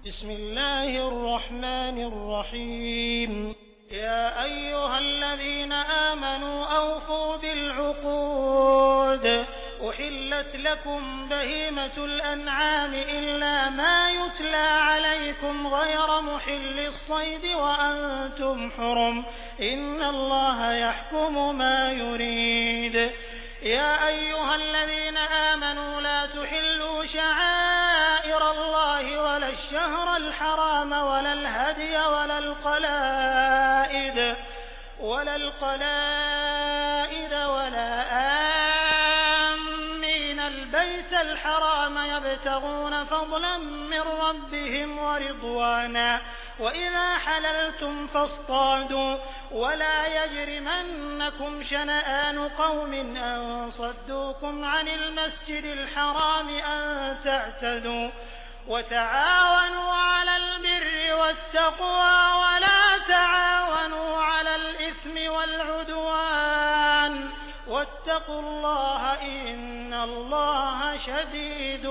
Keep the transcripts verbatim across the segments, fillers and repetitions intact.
बिस्मिल्लाहिर्रहमानिर्रहीम या अय्युहल्लज़ीना आमनू औफू बिलउक़ूद उहिल्लत लकुम बहीमतुल अन्आम इल्ला मा युतला अलैकुम गैर मुहिल्लिस सैद व अंतुम हुरुम इन्नल्लाहा यहकुमु मा युरीद या अय्युहल्लज़ीना आमनू ला तुहिल्लू शआइरल्लाहि वलश शहरल हराम वलल हदिय वलल क़लाइद वलल क़लाइद वला आम्मीनल बैतल हराम यब्तगून फ़ज़लन मिन रब्बिहिम व रिضवाना وإذا حللتم فاصطادوا ولا يجرمنكم شنآن قوم أن صدوكم عن المسجد الحرام أن تعتدوا وتعاونوا على البر والتقوى ولا تعاونوا على الإثم والعدوان واتقوا الله إن الله شديد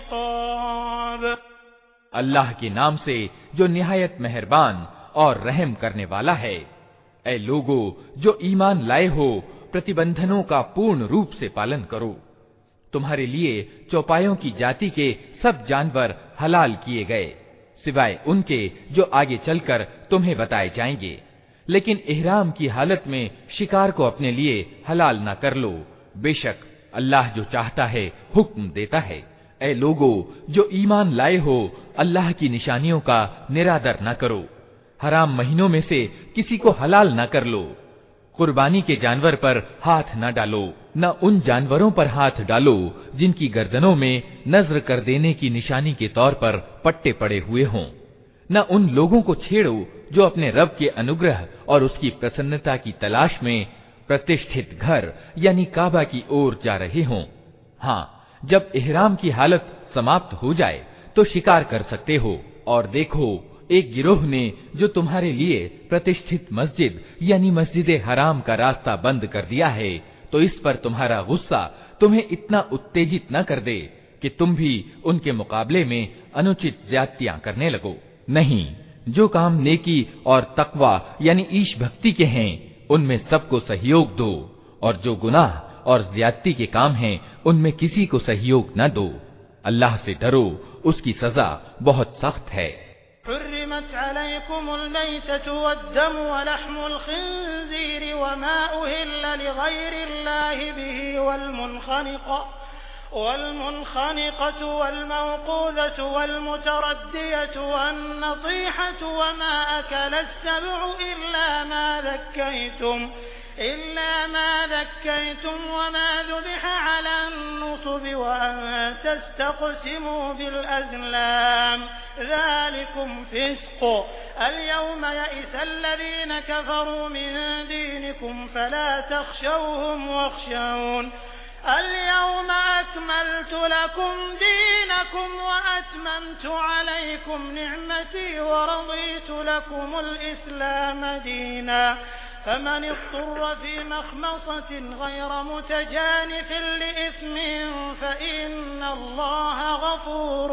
العقاب। अल्लाह के नाम से जो निहायत मेहरबान और रहम करने वाला है। ऐ लोगो जो ईमान लाए हो, प्रतिबंधनों का पूर्ण रूप से पालन करो। तुम्हारे लिए चौपायों की जाति के सब जानवर हलाल किए गए, सिवाय उनके जो आगे चलकर तुम्हें बताए जाएंगे। लेकिन इहराम की हालत में शिकार को अपने लिए हलाल न कर लो। बेशक अल्लाह जो चाहता है हुक्म देता है। ऐ लोगो जो ईमान लाए हो, अल्लाह की निशानियों का निरादर न करो। हराम महीनों में से किसी को हलाल न कर लो। कुर्बानी के जानवर पर हाथ न डालो, न उन जानवरों पर हाथ डालो जिनकी गर्दनों में नजर कर देने की निशानी के तौर पर पट्टे पड़े हुए हों। न उन लोगों को छेड़ो जो अपने रब के अनुग्रह और उसकी प्रसन्नता की तलाश में प्रतिष्ठित घर यानी काबा की ओर जा रहे हों। हाँ, जब इहराम की हालत समाप्त हो जाए तो शिकार कर सकते हो। और देखो, एक गिरोह ने जो तुम्हारे लिए प्रतिष्ठित मस्जिद यानी मस्जिद हराम का रास्ता बंद कर दिया है, तो इस पर तुम्हारा गुस्सा तुम्हें इतना उत्तेजित न कर दे कि तुम भी उनके मुकाबले में अनुचित ज्यादतियां करने लगो। नहीं, जो काम नेकी और तकवा यानी ईश भक्ति के हैं, उनमें सबको सहयोग दो, और जो गुनाह और ज्यादती के काम हैं, उनमें किसी को सहयोग न दो। अल्लाह से डरो, उसकी सजा बहुत सख्त है। हुर्रिमत अलैकुमुल मैततु वद्दमु वलहमुल खिंज़ीर वमा उहिल्ल लिगैरिल्लाहि बिही वल्मुनख़निक़ والمنخنقة والموقوذة والمتردية والنطيحة وما أكل السبع إلا ما ذكيتم إلا ما ذكيتم وما ذبح على النصب وأن تستقسموا بالأزلام ذلكم فسق اليوم يئس الذين كفروا من دينكم فلا تخشوهم واخشون اليوم أكملت لكم دينكم وأتممت عليكم نعمتي ورضيت لكم الإسلام دينا فمن اضطر في مخمصة غير متجانف لإثم فإن الله غفور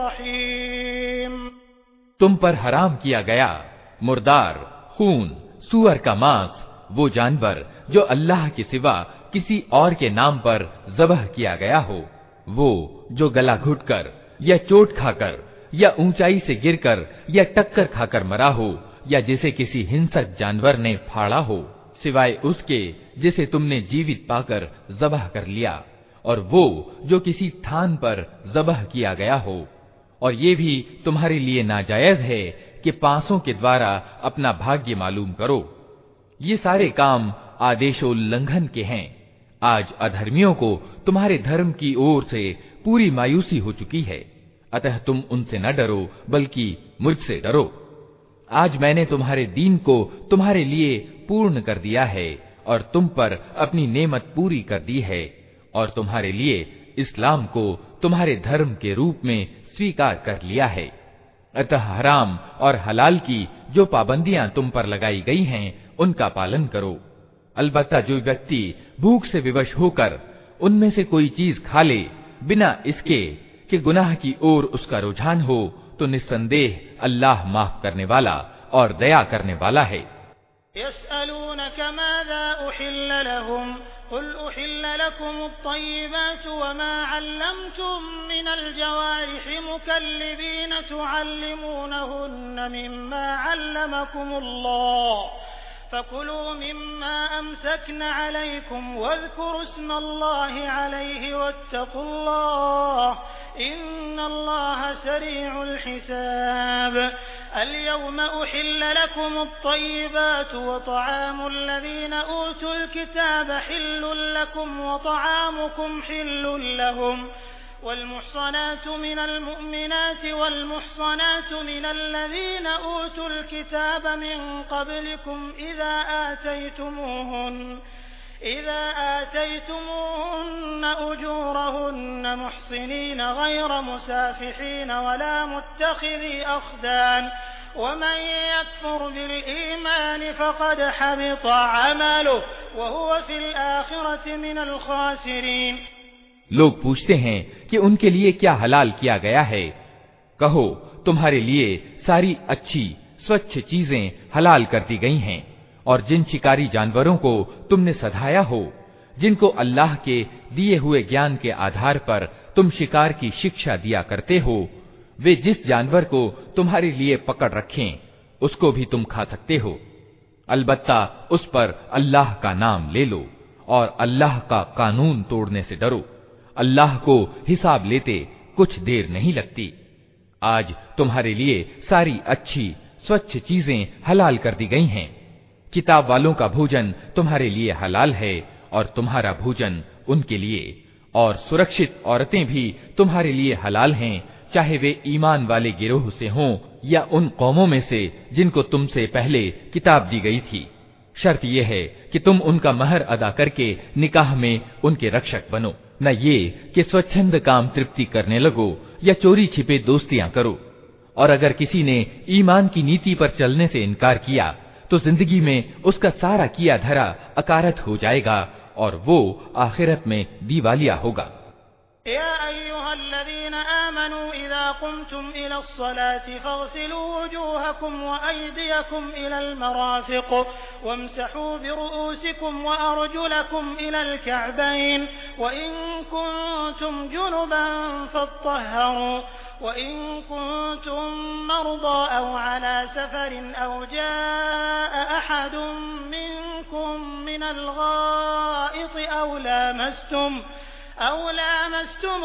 رحيم। तुम पर हराम किया गया मुर्दार, खून, सूअर का मांस, वो जानवर जो अल्लाह के सिवा किसी और के नाम पर ज़बह किया गया हो, वो जो गला घुटकर या चोट खाकर या ऊंचाई से गिरकर या टक्कर खाकर मरा हो, या जिसे किसी हिंसक जानवर ने फाड़ा हो, सिवाय उसके जिसे तुमने जीवित पाकर ज़बह कर लिया, और वो जो किसी स्थान पर ज़बह किया गया हो। और ये भी तुम्हारे लिए नाजायज है कि पांसों के द्वारा अपना भाग्य मालूम करो। ये सारे काम आदेशोल्लंघन के हैं। आज अधर्मियों को तुम्हारे धर्म की ओर से पूरी मायूसी हो चुकी है, अतः तुम उनसे न डरो बल्कि मुझसे डरो। आज मैंने तुम्हारे दीन को तुम्हारे लिए पूर्ण कर दिया है और तुम पर अपनी नेमत पूरी कर दी है, और तुम्हारे लिए इस्लाम को तुम्हारे धर्म के रूप में स्वीकार कर लिया है। अतः हराम और हलाल की जो पाबंदियां तुम पर लगाई गई हैं, उनका पालन करो। अलबत्ता जो व्यक्ति भूख से विवश होकर उनमें से कोई चीज खा ले बिना इसके कि गुनाह की ओर उसका रुझान हो, तो तो निस्संदेह अल्लाह माफ करने वाला और दया करने वाला है। यस्अलूनक माज़ा उहिल्ल लहुम कुल उहिल्ल लकुमुत-तय्यिबातु वमा अल्लमतुम मिनल जवारिहि मुकल्लिबीन तुअल्लिमूनहुन्ना मिम्मा अल्लमकुमुल्लाह फकुलू मिम्मा अमसकना अलैकुम वज़कुरु इस्मल्लाहि अलैहि वत्तक़ुल्लाह इन्नल्लाह सरीउल हिसाब। اليوم أحل لكم الطيبات وطعام الذين أوتوا الكتاب حل لكم وطعامكم حل لهم والمحصنات من المؤمنات والمحصنات من الذين أوتوا الكتاب من قبلكم إذا آتيتموهن إذا آتيتموهن أجورهن محصنين غير مسافحين ولا متخذي أخدان ومن يكفر بالإيمان فقد حبط عمله وهو في الآخرة من الخاسرين। लोग पूछते हैं कि उनके लिए क्या हलाल किया गया है। कहो, तुम्हारे लिए सारी अच्छी स्वच्छ चीजें हलाल कर दी गई हैं और जिन शिकारी जानवरों को तुमने सधाया हो, जिनको अल्लाह के दिए हुए ज्ञान के आधार पर तुम शिकार की शिक्षा दिया करते हो, वे जिस जानवर को तुम्हारे लिए पकड़ रखें उसको भी तुम खा सकते हो। अलबत्ता उस पर अल्लाह का नाम ले लो और अल्लाह का कानून तोड़ने से डरो। अल्लाह को हिसाब लेते कुछ देर नहीं लगती। आज तुम्हारे लिए सारी अच्छी स्वच्छ चीजें हलाल कर दी गई हैं। किताब वालों का भोजन तुम्हारे लिए हलाल है और तुम्हारा भोजन उनके लिए, और सुरक्षित औरतें भी तुम्हारे लिए हलाल हैं, चाहे वे ईमान वाले गिरोह से हों या उन कौमों में से जिनको तुमसे पहले किताब दी गई थी। शर्त यह है कि तुम उनका महर अदा करके निकाह में उनके रक्षक बनो, न ये कि स्वच्छंद काम तृप्ति करने लगो या चोरी छिपे दोस्तियां करो। और अगर किसी ने ईमान की नीति पर चलने से इनकार किया तो जिंदगी में उसका सारा किया धरा अकारत हो जाएगा और वो आखिरत में दीवालिया होगा। या अय्युहल्लज़ीना आमनू इज़ा कुमतुम इलस्सलाति फग़सिलू वुजूहकुम व अयदियकुम इलल मराफ़िक़ वम्सहू बिरुऊसिकुम व अर्जुलकुम इलल कअबैन व इन कुंतुम जुनुबन फत्तहरू وإن كنتم مرضى أو على سفر أو جاء أحد منكم من الغائط أو لامستم أو لامستم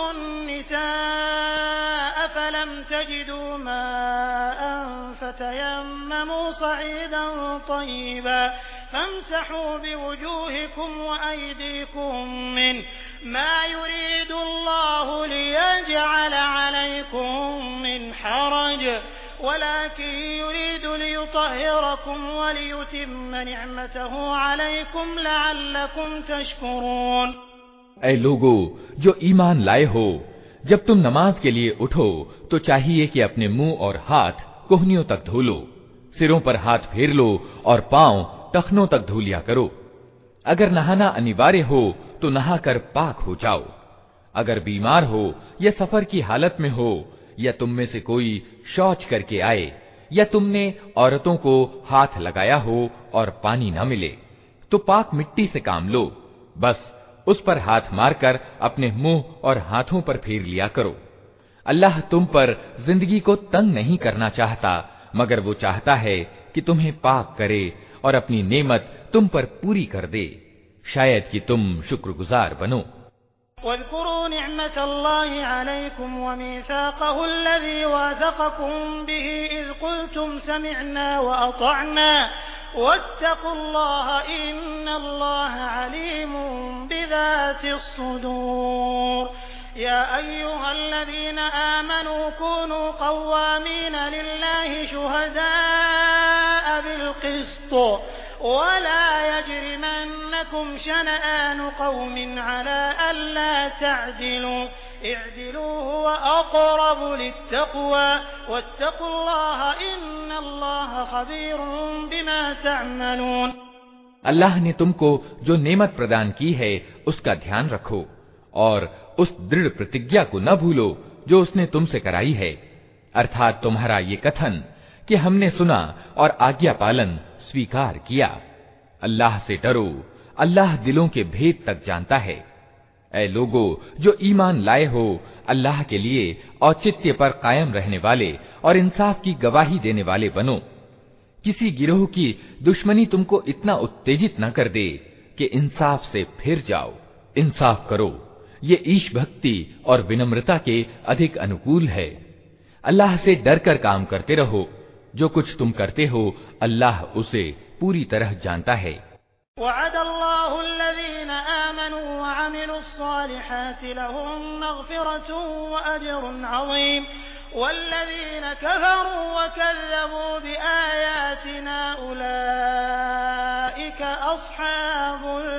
النساء فلم تجدوا ماء فتيمموا صعيدا طيبا فامسحوا بوجوهكم وأيديكم منه ما يريد الله ليجعل عليكم من حرج ولكن يريد ليطهركم وليتم نعمته عليكم لعلكم تشكرون। ऐ लोगो जो ईमान लाए हो, जब तुम नमाज के लिए उठो तो चाहिए कि अपने मुंह और हाथ कोहनियों तक धो लो, सिरों पर हाथ फेर लो और पांव टखनों तक धो लिया करो। अगर नहाना अनिवार्य हो तो नहाकर पाक हो जाओ। अगर बीमार हो या सफर की हालत में हो या तुम में से कोई शौच करके आए या तुमने औरतों को हाथ लगाया हो और पानी न मिले तो पाक मिट्टी से काम लो, बस उस पर हाथ मारकर अपने मुंह और हाथों पर फेर लिया करो। अल्लाह तुम पर जिंदगी को तंग नहीं करना चाहता, मगर वो चाहता है कि तुम्हें पाक करे और अपनी नेमत तुम पर पूरी कर दे, शायद कि तुम शुक्रगुजार बनो। वज़कुरू निअमतल्लाहि अलैकुम व मीसाक़हु अल्लज़ी वाज़क़कुम बिही इज़ क़ुल्तुम समिअना व अतअना वत्तक़ुल्लाह इन्नल्लाह अलीमुम बिज़ातिस सुदूर। या अय्युहल्लज़ीना आमनू कूनू क़व्वामीना लिल्लाहि शुहदाअ बिल-क़िस्त वला यजरिमन्नकुम शनआनु क़ौमिन अला अल्ला तअदिलू इअदिलू हुव अक़रबु लित्तक़वा वत्तक़ुल्लाह इन्नल्लाह ख़बीरुम बिमा तअमलून। अल्लाह ने तुमको जो नेमत प्रदान की है उसका ध्यान रखो और उस दृढ़ प्रतिज्ञा को न भूलो जो उसने तुमसे कराई है। अर्थात तुम्हारा ये कथन कि हमने सुना और आज्ञा पालन स्वीकार किया। अल्लाह से डरो, अल्लाह दिलों के भेद तक जानता है। ऐ लोगो जो ईमान लाए हो, अल्लाह के लिए औचित्य पर कायम रहने वाले और इंसाफ की गवाही देने वाले बनो। किसी गिरोह की दुश्मनी तुमको इतना उत्तेजित न कर दे कि इंसाफ से फिर जाओ। इंसाफ करो, ये ईश भक्ति और विनम्रता के अधिक अनुकूल है। अल्लाह से डर कर काम करते रहो, जो कुछ तुम करते हो अल्लाह उसे पूरी तरह जानता है। वअदल्लाहुल्लज़ीना आमनू व अमिलुस्सालिहाति लहुम मग़फ़िरतुन व अज्रुन अज़ीम वल्लज़ीना कफ़रू व कज़्ज़बू बिआयातिना उलाइका अस्हाबुल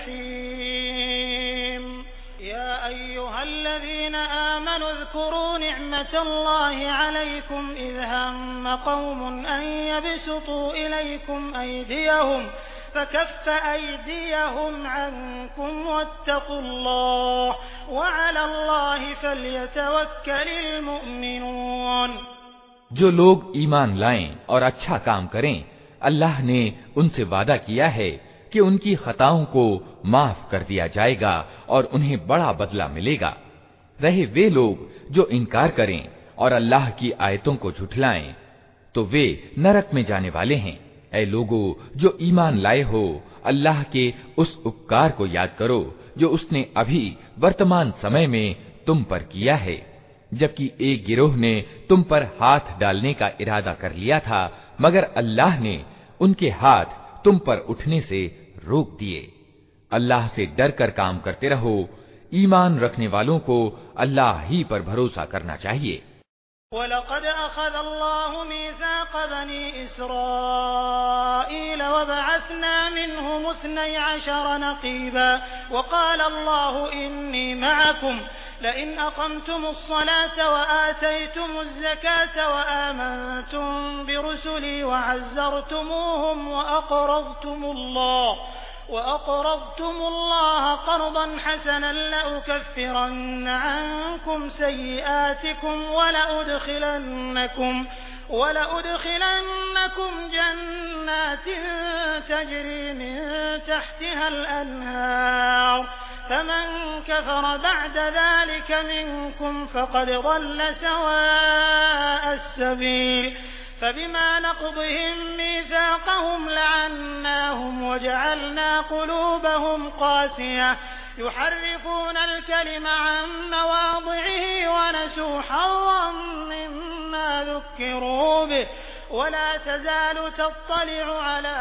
जहीम। या अय्युहल्लज़ीना आमनू उज़्कुरू निअमतल्लाहि अलैकुम इज़ हम्म क़ौमुन अन यबसुतू इलैकुम अयदियहुम फकफ्फ अयदियहुम अन्कुम वत्तक़ुल्लाह वअलल्लाहि फल्यतवक्कलिल मुमिनून। जो लोग ईमान लाएं और अच्छा काम करें, अल्लाह ने उनसे वादा किया है कि उनकी खताओं को माफ कर दिया जाएगा और उन्हें बड़ा बदला मिलेगा। रहे वे लोग जो इनकार करें और अल्लाह की आयतों को झुठलाएं, तो वे नरक में जाने वाले हैं। ऐ लोगो जो ईमान लाए हो, अल्लाह के उस उपकार को याद करो जो उसने अभी वर्तमान समय में तुम पर किया है, जबकि एक गिरोह ने तुम पर हाथ डालने का इरादा कर लिया था, मगर अल्लाह ने उनके हाथ तुम पर उठने से रोक दिए। अल्लाह से डर कर काम करते रहो। ईमान रखने वालों को अल्लाह ही पर भरोसा करना चाहिए। वलक़द अख़ज़ल्लाहु मीसाक़ बनी इस्राईल वबअस्ना मिनहुम इस्नई अशर नक़ीबा वक़ाल अल्लाहु इन्नी मअकुम लइन अक़मतुमुस्सलात वआतयतुमुज़्ज़कात वआमनतुम बिरुसुली वअज़्ज़रतुमूहुम वअक़रज़तुमुल्लाह वअक़रज़तुमुल्लाह क़र्ज़न हसनन लउकफ्फिरन्न अन्कुम सय्यिआतिकुम वलउदखिलन्नकुम वलउदखिलन्नकुम जन्नातिन तजरी मिन तहतिहल अन्हार फमन कफ़र बअद ज़ालिक मिनकुम फ़क़द ضل सवाअ السबील فبما نقضهم ميثاقهم لعناهم وجعلنا قلوبهم قاسية يحرفون الكلم عن مواضعه ونسوا حظا مما ذكروا به ولا تزال تطلع على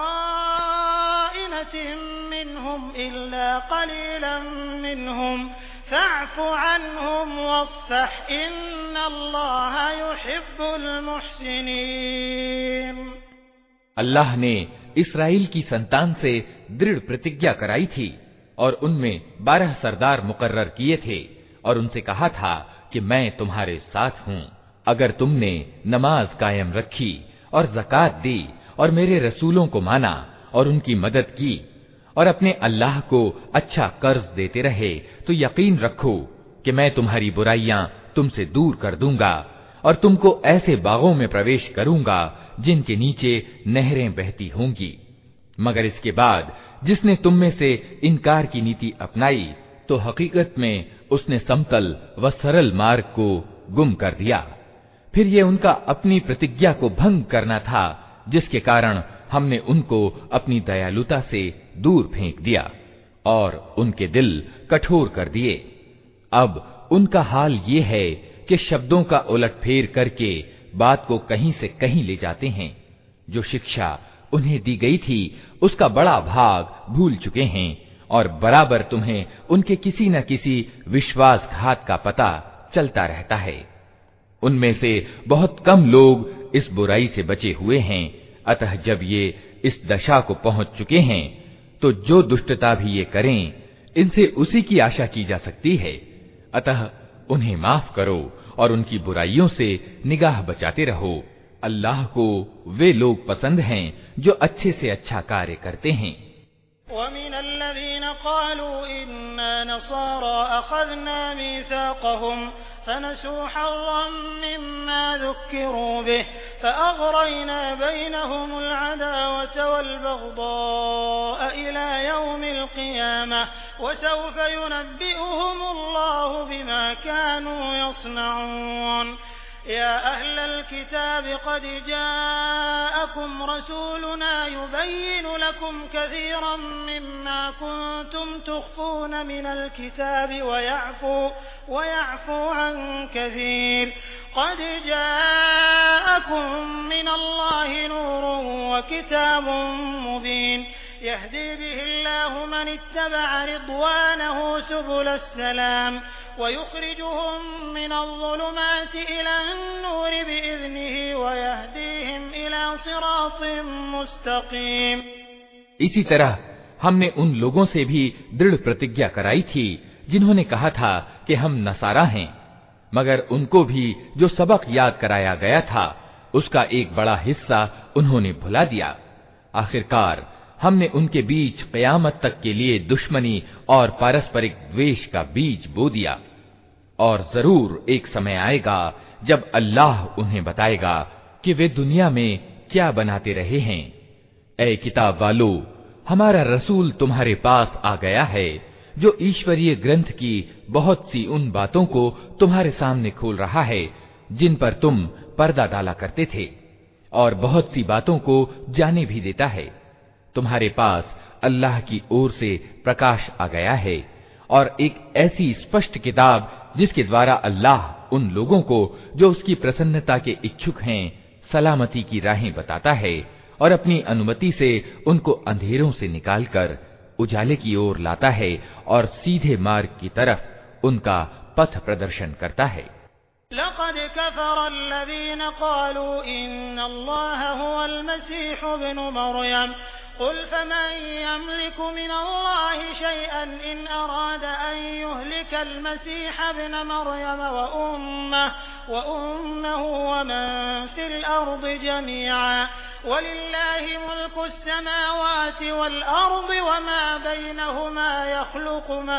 خائنة منهم إلا قليلا منهم فاعف عنهم واصفح إن الله يحب المحسنين। अल्लाह ने इस्राएल की संतान से दृढ़ प्रतिज्ञा कराई थी और उनमें बारह सरदार मुकर्रर किए थे और उनसे कहा था कि मैं तुम्हारे साथ हूँ अगर तुमने नमाज कायम रखी और ज़कात दी और मेरे रसूलों को माना और उनकी मदद की और अपने अल्लाह को अच्छा कर्ज देते रहे, तो यकीन रखो कि मैं तुम्हारी बुराइयां तुमसे दूर कर दूंगा और तुमको ऐसे बागों में प्रवेश करूंगा जिनके नीचे नहरें बहती होंगी। मगर इसके बाद जिसने तुम में से इनकार की नीति अपनाई, तो हकीकत में उसने समतल व सरल मार्ग को गुम कर दिया। फिर ये उनका अपनी प्रतिज्ञा को भंग करना था, जिसके कारण हमने उनको अपनी दयालुता से दूर फेंक दिया और उनके दिल कठोर कर दिए। अब उनका हाल ये है कि शब्दों का उलटफेर करके बात को कहीं से कहीं ले जाते हैं। जो शिक्षा उन्हें दी गई थी उसका बड़ा भाग भूल चुके हैं और बराबर तुम्हें उनके किसी न किसी विश्वासघात का पता चलता रहता है। उनमें से बहुत कम लोग इस बुराई से बचे हुए हैं। अतः जब ये इस दशा को पहुंच चुके हैं, तो जो दुष्टता भी ये करें, इनसे उसी की आशा की जा सकती है। अतः उन्हें माफ करो और उनकी बुराइयों से निगाह बचाते रहो। अल्लाह को वे लोग पसंद हैं जो अच्छे से अच्छा कार्य करते हैं। فنسوا حظا مما ذكروا به فأغرينا بينهم العداوة والبغضاء إلى يوم القيامة وسوف ينبئهم الله بما كانوا يصنعون يا أهل الكتاب قد جاءكم رسولنا يبين لكم كثيرا مما كنتم تخفون من الكتاب ويعفو, ويعفو عن كثير قد جاءكم من الله نور وكتاب مبين يهدي به الله من اتبع رضوانه سبل السلام ويخرجهم من الظلمات إلى النور بإذنه ويهديهم إلى صراط मुस्तकीम। इसी तरह हमने उन लोगों से भी दृढ़ प्रतिज्ञा कराई थी जिन्होंने कहा था कि हम नसारा हैं, मगर उनको भी जो सबक याद कराया गया था उसका एक बड़ा हिस्सा उन्होंने भुला दिया। आखिरकार हमने उनके बीच क़यामत तक के लिए दुश्मनी और पारस्परिक द्वेष का बीज बो दिया। और जरूर एक समय आएगा जब अल्लाह उन्हें बताएगा कि वे दुनिया में क्या बनाते रहे हैं। ऐ किताब वालों, हमारा रसूल तुम्हारे पास आ गया है जो ईश्वरीय ग्रंथ की बहुत सी उन बातों को तुम्हारे सामने खोल रहा है जिन पर तुम पर्दा डाला करते थे, और बहुत सी बातों को जाने भी देता है। तुम्हारे पास अल्लाह की ओर से प्रकाश आ गया है और एक ऐसी स्पष्ट किताब जिसके द्वारा अल्लाह उन लोगों को जो उसकी प्रसन्नता के इच्छुक हैं सलामती की राहें बताता है और अपनी अनुमति से उनको अंधेरों से निकालकर उजाले की ओर लाता है और सीधे मार्ग की तरफ उनका पथ प्रदर्शन करता है। लक़द कफ़रल्लज़ीन क़ालू इन्नल्लाह हुवल मसीह इब्नु मरियम क़ुल फमन यमलिकु मिनल्लाहि शैअन इन अराद अन युहलिकल मसीह इब्न मरियम व उम्महु व उम्महु व मन फिल अर्दि जमीअन वलिल्लाहि मुल्कुस समावाति वल अर्दि व मा बैनहुमा यख़्लुक़ु मा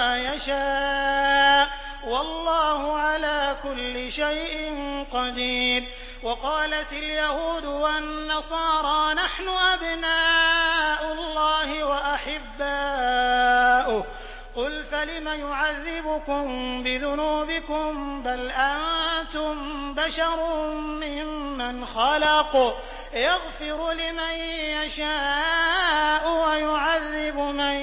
यशा वल्लाहु अला कुल्लि शैइन क़दीर। वक़ालतिल यहूदु वन्नसारा नहनु अब्नाउल्लाहि व अहिब्बाउहु क़ुल फलिम युअज़्ज़िबुकुम बिज़ुनूबिकुम बल अंतुम बशरुम मिम्मन ख़लक़ यग़फ़िरु लिमन यशाअ व युअज़्ज़िबु मन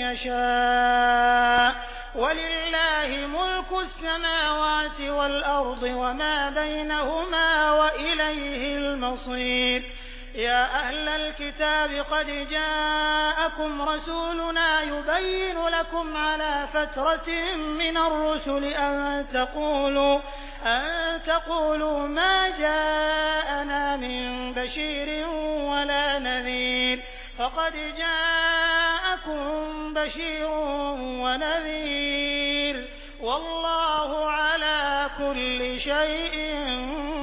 यशाअ वलिल्लाहि मुल्कुस समावाति वल अर्दि व मा बैनहुमा व इलैहिल मसीर। या अहलल किताब क़द जाअकुम रसूलुना युबय्यिनु लकुम अला फ़त्रतिन मिनर रुसुलि अन तक़ूलू अन तक़ूलू मा जाअना मिन बशीरिन वला नज़ीर फ़क़द जाअकुम बशीरुन व नज़ीर वल्लाहु अला कुल्लि शैइन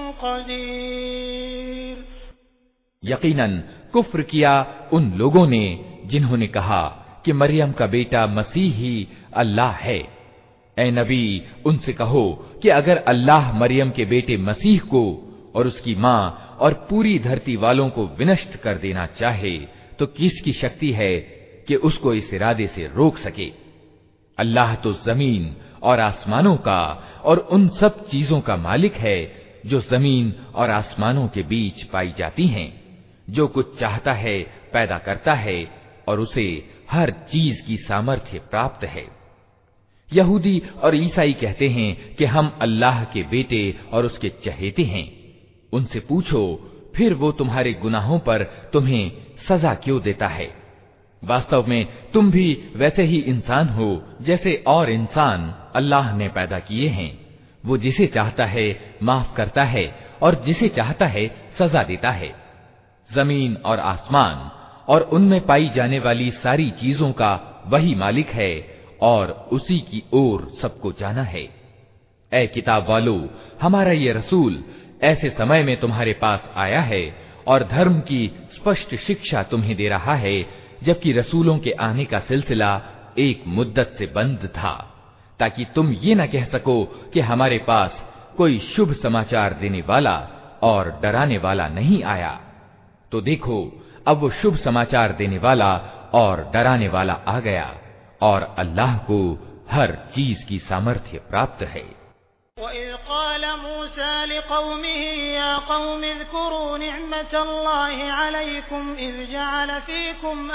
क़दीर। यकीनन कुफ्र किया उन लोगों ने जिन्होंने कहा कि मरियम का बेटा मसीह ही अल्लाह है। ऐ नबी, उनसे कहो कि अगर अल्लाह मरियम के बेटे मसीह को और उसकी मां और पूरी धरती वालों को विनष्ट कर देना चाहे तो किसकी शक्ति है कि उसको इस इरादे से रोक सके। अल्लाह तो जमीन और आसमानों का और उन सब चीजों का मालिक है जो जमीन और आसमानों के बीच पाई जाती हैं। जो कुछ चाहता है पैदा करता है और उसे हर चीज की सामर्थ्य प्राप्त है। यहूदी और ईसाई कहते हैं कि हम अल्लाह के बेटे और उसके चहेते हैं। उनसे पूछो फिर वो तुम्हारे गुनाहों पर तुम्हें सजा क्यों देता है। वास्तव में तुम भी वैसे ही इंसान हो जैसे और इंसान अल्लाह ने पैदा किए हैं। वो जिसे चाहता है माफ करता है और जिसे चाहता है सजा देता है। जमीन और आसमान और उनमें पाई जाने वाली सारी चीजों का वही मालिक है और उसी की ओर सबको जाना है। ऐ किताब वालों, हमारा ये रसूल ऐसे समय में तुम्हारे पास आया है और धर्म की स्पष्ट शिक्षा तुम्हें दे रहा है, जबकि रसूलों के आने का सिलसिला एक मुद्दत से बंद था, ताकि तुम ये न कह सको कि हमारे पास कोई शुभ समाचार देने वाला और डराने वाला नहीं आया। तो देखो, अब वो शुभ समाचार देने वाला और डराने वाला आ गया, और अल्लाह को हर चीज की सामर्थ्य प्राप्त है। वइज़ क़ाल मूसा लिक़ौमिही या क़ौमि इज़्कुरू निअमतल्लाहि अलैकुम इज़ जअल फ़ीकुम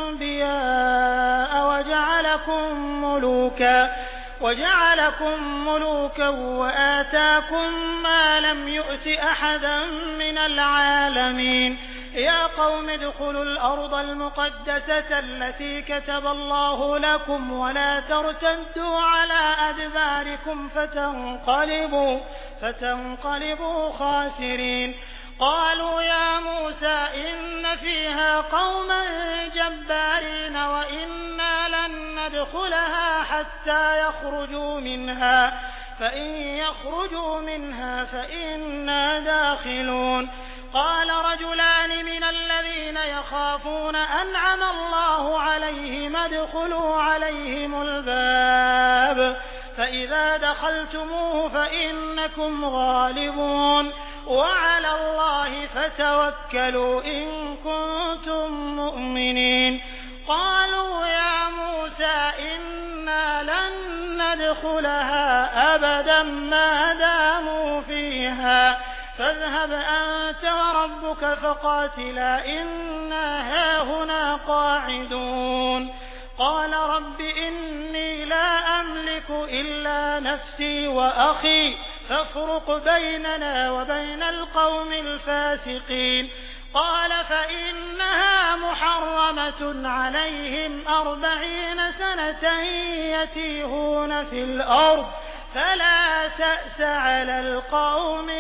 अन्बियाअ वजअलकुम मुलूका वजअलकुम मुलूका वआताकुम मा लम यु'ति अहदन मिनल आलमीन या क़ौम इदख़ुलुल अर्दल मुक़द्दसता अल्लती कतबल्लाहु लकुम वला तर्तद्दू अला अदबारिकुम फतन्क़लिबू फतन्क़लिबू ख़ासिरीन। क़ालू या मूसा इन्न फ़ीहा क़ौमन जब्बारीन व इन्ना लन नदख़ुलहा हत्ता यख़रुजू मिनहा फ़इन यख़रुजू मिनहा फ़इन्ना दाख़िलून। قال رجلان من الذين يخافون أنعم الله عليهم ادخلوا عليهم الباب فإذا دخلتموه فإنكم غالبون وعلى الله فتوكلوا إن كنتم مؤمنين. قالوا يا موسى إنا لن ندخلها أبدا ما داموا فيها فاذهب أنت وربك فقاتلا إنا هاهنا قاعدون. قال رب إني لا أملك إلا نفسي وأخي فافرق بيننا وبين القوم الفاسقين. قال فإنها محرمة عليهم أربعين سنة يتيهون في الأرض فلا تأس على القوم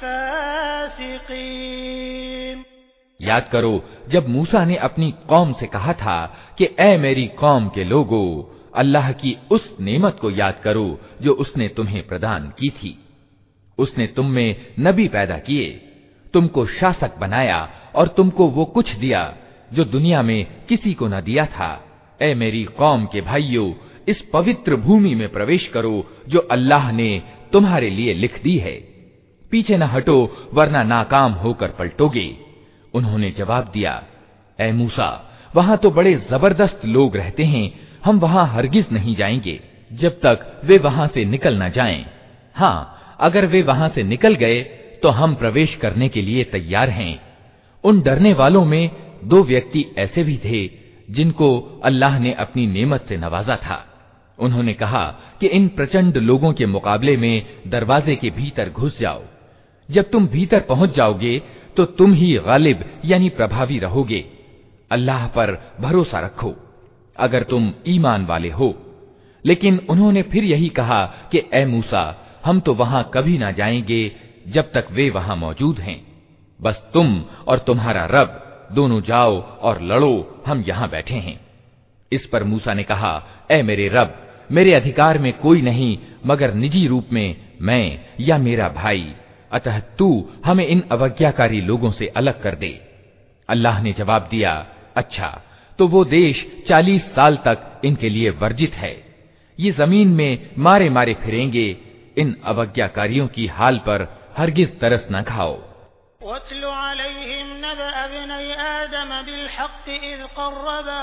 الفاسقين. याद करो जब मूसा ने अपनी कौम से कहा था कि ऐ मेरी कौम के लोगों, अल्लाह की उस नेमत को याद करो जो उसने तुम्हें प्रदान की थी। उसने तुम में नबी पैदा किए, तुमको शासक बनाया और तुमको वो कुछ दिया जो दुनिया में किसी को न दिया था। ऐ मेरी कौम के भाइयों, इस पवित्र भूमि में प्रवेश करो जो अल्लाह ने तुम्हारे लिए लिख दी है। पीछे न हटो वरना नाकाम होकर पलटोगे। उन्होंने जवाब दिया, ऐ मूसा, वहां तो बड़े जबरदस्त लोग रहते हैं, हम वहां हरगिज नहीं जाएंगे जब तक वे वहां से निकल न जाएं। हाँ, अगर वे वहां से निकल गए तो हम प्रवेश करने के लिए तैयार हैं। उन डरने वालों में दो व्यक्ति ऐसे भी थे जिनको अल्लाह ने अपनी नेमत से नवाजा था। उन्होंने कहा कि इन प्रचंड लोगों के मुकाबले में दरवाजे के भीतर घुस जाओ। जब तुम भीतर पहुंच जाओगे तो तुम ही गालिब यानी प्रभावी रहोगे। अल्लाह पर भरोसा रखो अगर तुम ईमान वाले हो। लेकिन उन्होंने फिर यही कहा कि ऐ मूसा, हम तो वहां कभी ना जाएंगे जब तक वे वहां मौजूद हैं। बस तुम और तुम्हारा रब दोनों जाओ और लड़ो, हम यहां बैठे हैं। इस पर मूसा ने कहा, ऐ मेरे रब, मेरे अधिकार में कोई नहीं मगर निजी रूप में मैं या मेरा भाई, अतः तू हमें इन अवज्ञाकारी लोगों से अलग कर दे। अल्लाह ने जवाब दिया, अच्छा, तो वो देश चालीस साल तक इनके लिए वर्जित है। ये जमीन में मारे मारे फिरेंगे। इन अवज्ञाकारियों की हाल पर हरगिज तरस न खाओ। वत्लु अलैहिम नबअ इब्नै आदम बिलहक़ इज़ क़र्रबा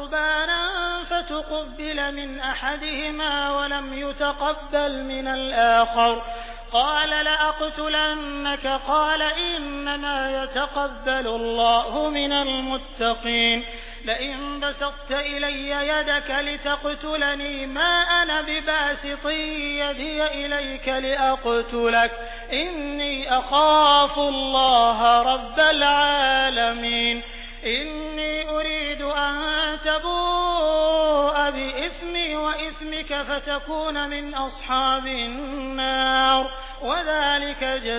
क़ुरबानन फ़तुक़ुब्बिल मिन अहदिहिमा वलम युतक़ब्बल मिनल आख़र क़ाल लअक़्तुलन्नक क़ाल इन्नमा यतक़ब्बलु अल्लाहु मिनल मुत्तक़ीन लइन बसत्त इलय्य यदक लितक़्तुलनी मा अना बिबासिति यदी इलैक लिअक़्तुलक इन्नी अख़ाफ़ु अल्लाह रब्बल आलमीन इन्नी उरीदु अन तबूअ बिइस्मी व इस्मिक फतकून मिन अस्हाबिन नार वज़ालिक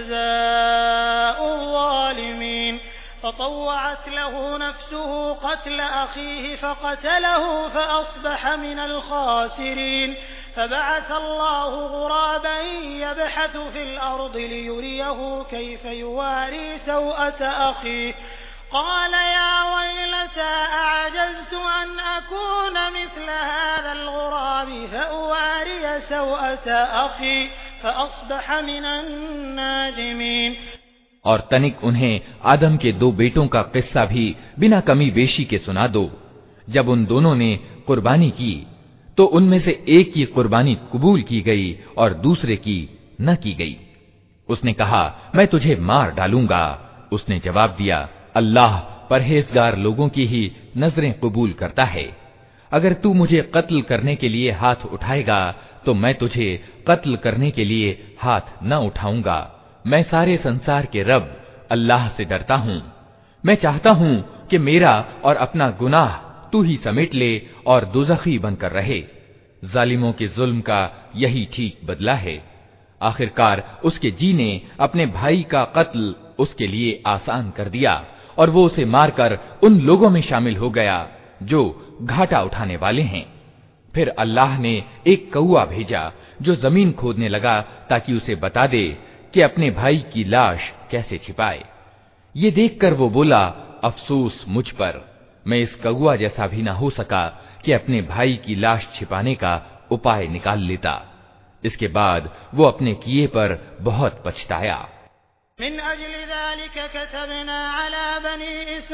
जज़ाउ ज़ालिमीन فطوعت له نفسه قتل أخيه فقتله فأصبح من الخاسرين فبعث الله غرابا يبحث في الأرض ليريه كيف يواري سوءة أخيه قال يا ويلتى أعجزت أن أكون مثل هذا الغراب فأواري سوءة أخي फ़अस्बह मिनन नादिमीन। और तनिक उन्हें आदम के दो बेटों का किस्सा भी बिना कमी बेशी के सुना दो। जब उन दोनों ने कुर्बानी की तो उनमें से एक की कुर्बानी कबूल की गई और दूसरे की न की गई। उसने कहा, मैं तुझे मार डालूंगा। उसने जवाब दिया, अल्लाह परहेजगार लोगों की ही नजरें कबूल करता है। अगर तू मुझे कत्ल करने के लिए हाथ उठाएगा तो मैं तुझे कत्ल करने के लिए हाथ न उठाऊंगा। मैं सारे संसार के रब अल्लाह से डरता हूँ। मैं चाहता हूँ कि मेरा और अपना गुनाह तू ही समेट ले और दोज़खी बनकर रहे। जालिमों के जुल्म का यही ठीक बदला है। आखिरकार उसके जी ने अपने भाई का कत्ल उसके लिए आसान कर दिया और वो उसे मारकर उन लोगों में शामिल हो गया जो घाटा उठाने वाले हैं। फिर अल्लाह ने एक कौआ भेजा जो जमीन खोदने लगा ताकि उसे बता दे कि अपने भाई की लाश कैसे छिपाए। ये देखकर वो बोला, अफसोस मुझ पर, मैं इस कौआ जैसा भी ना हो सका कि अपने भाई की लाश छिपाने का उपाय निकाल लेता। इसके बाद वो अपने किए पर बहुत पछताया। मिन अजलि ज़ालिक कतबना अला बनी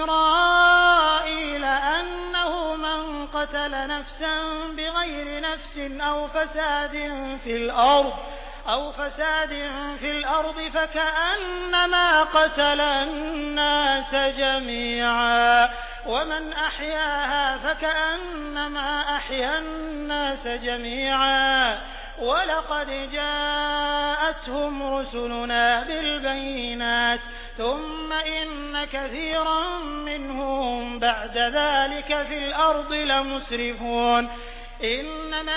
इस्राईल अन्नहु मन क़तल नफ्सन बिग़ैरि नफ्सिन औ फ़सादिन फ़िल अर्ज़ औ फ़सादिन फ़िल अर्ज़ फ़कअन्नमा क़तल अन्नास जमीअन वमन अहयाहा फ़कअन्नमा अहया अन्नास जमीअन वलक़द जाअतहुम रुसुलुना बिलबय्यिनात थुम्म इन्न कसीरन मिनहुम बअद ज़ालिक फ़िल अर्ज़ लमुस्रिफ़ून इन्नमा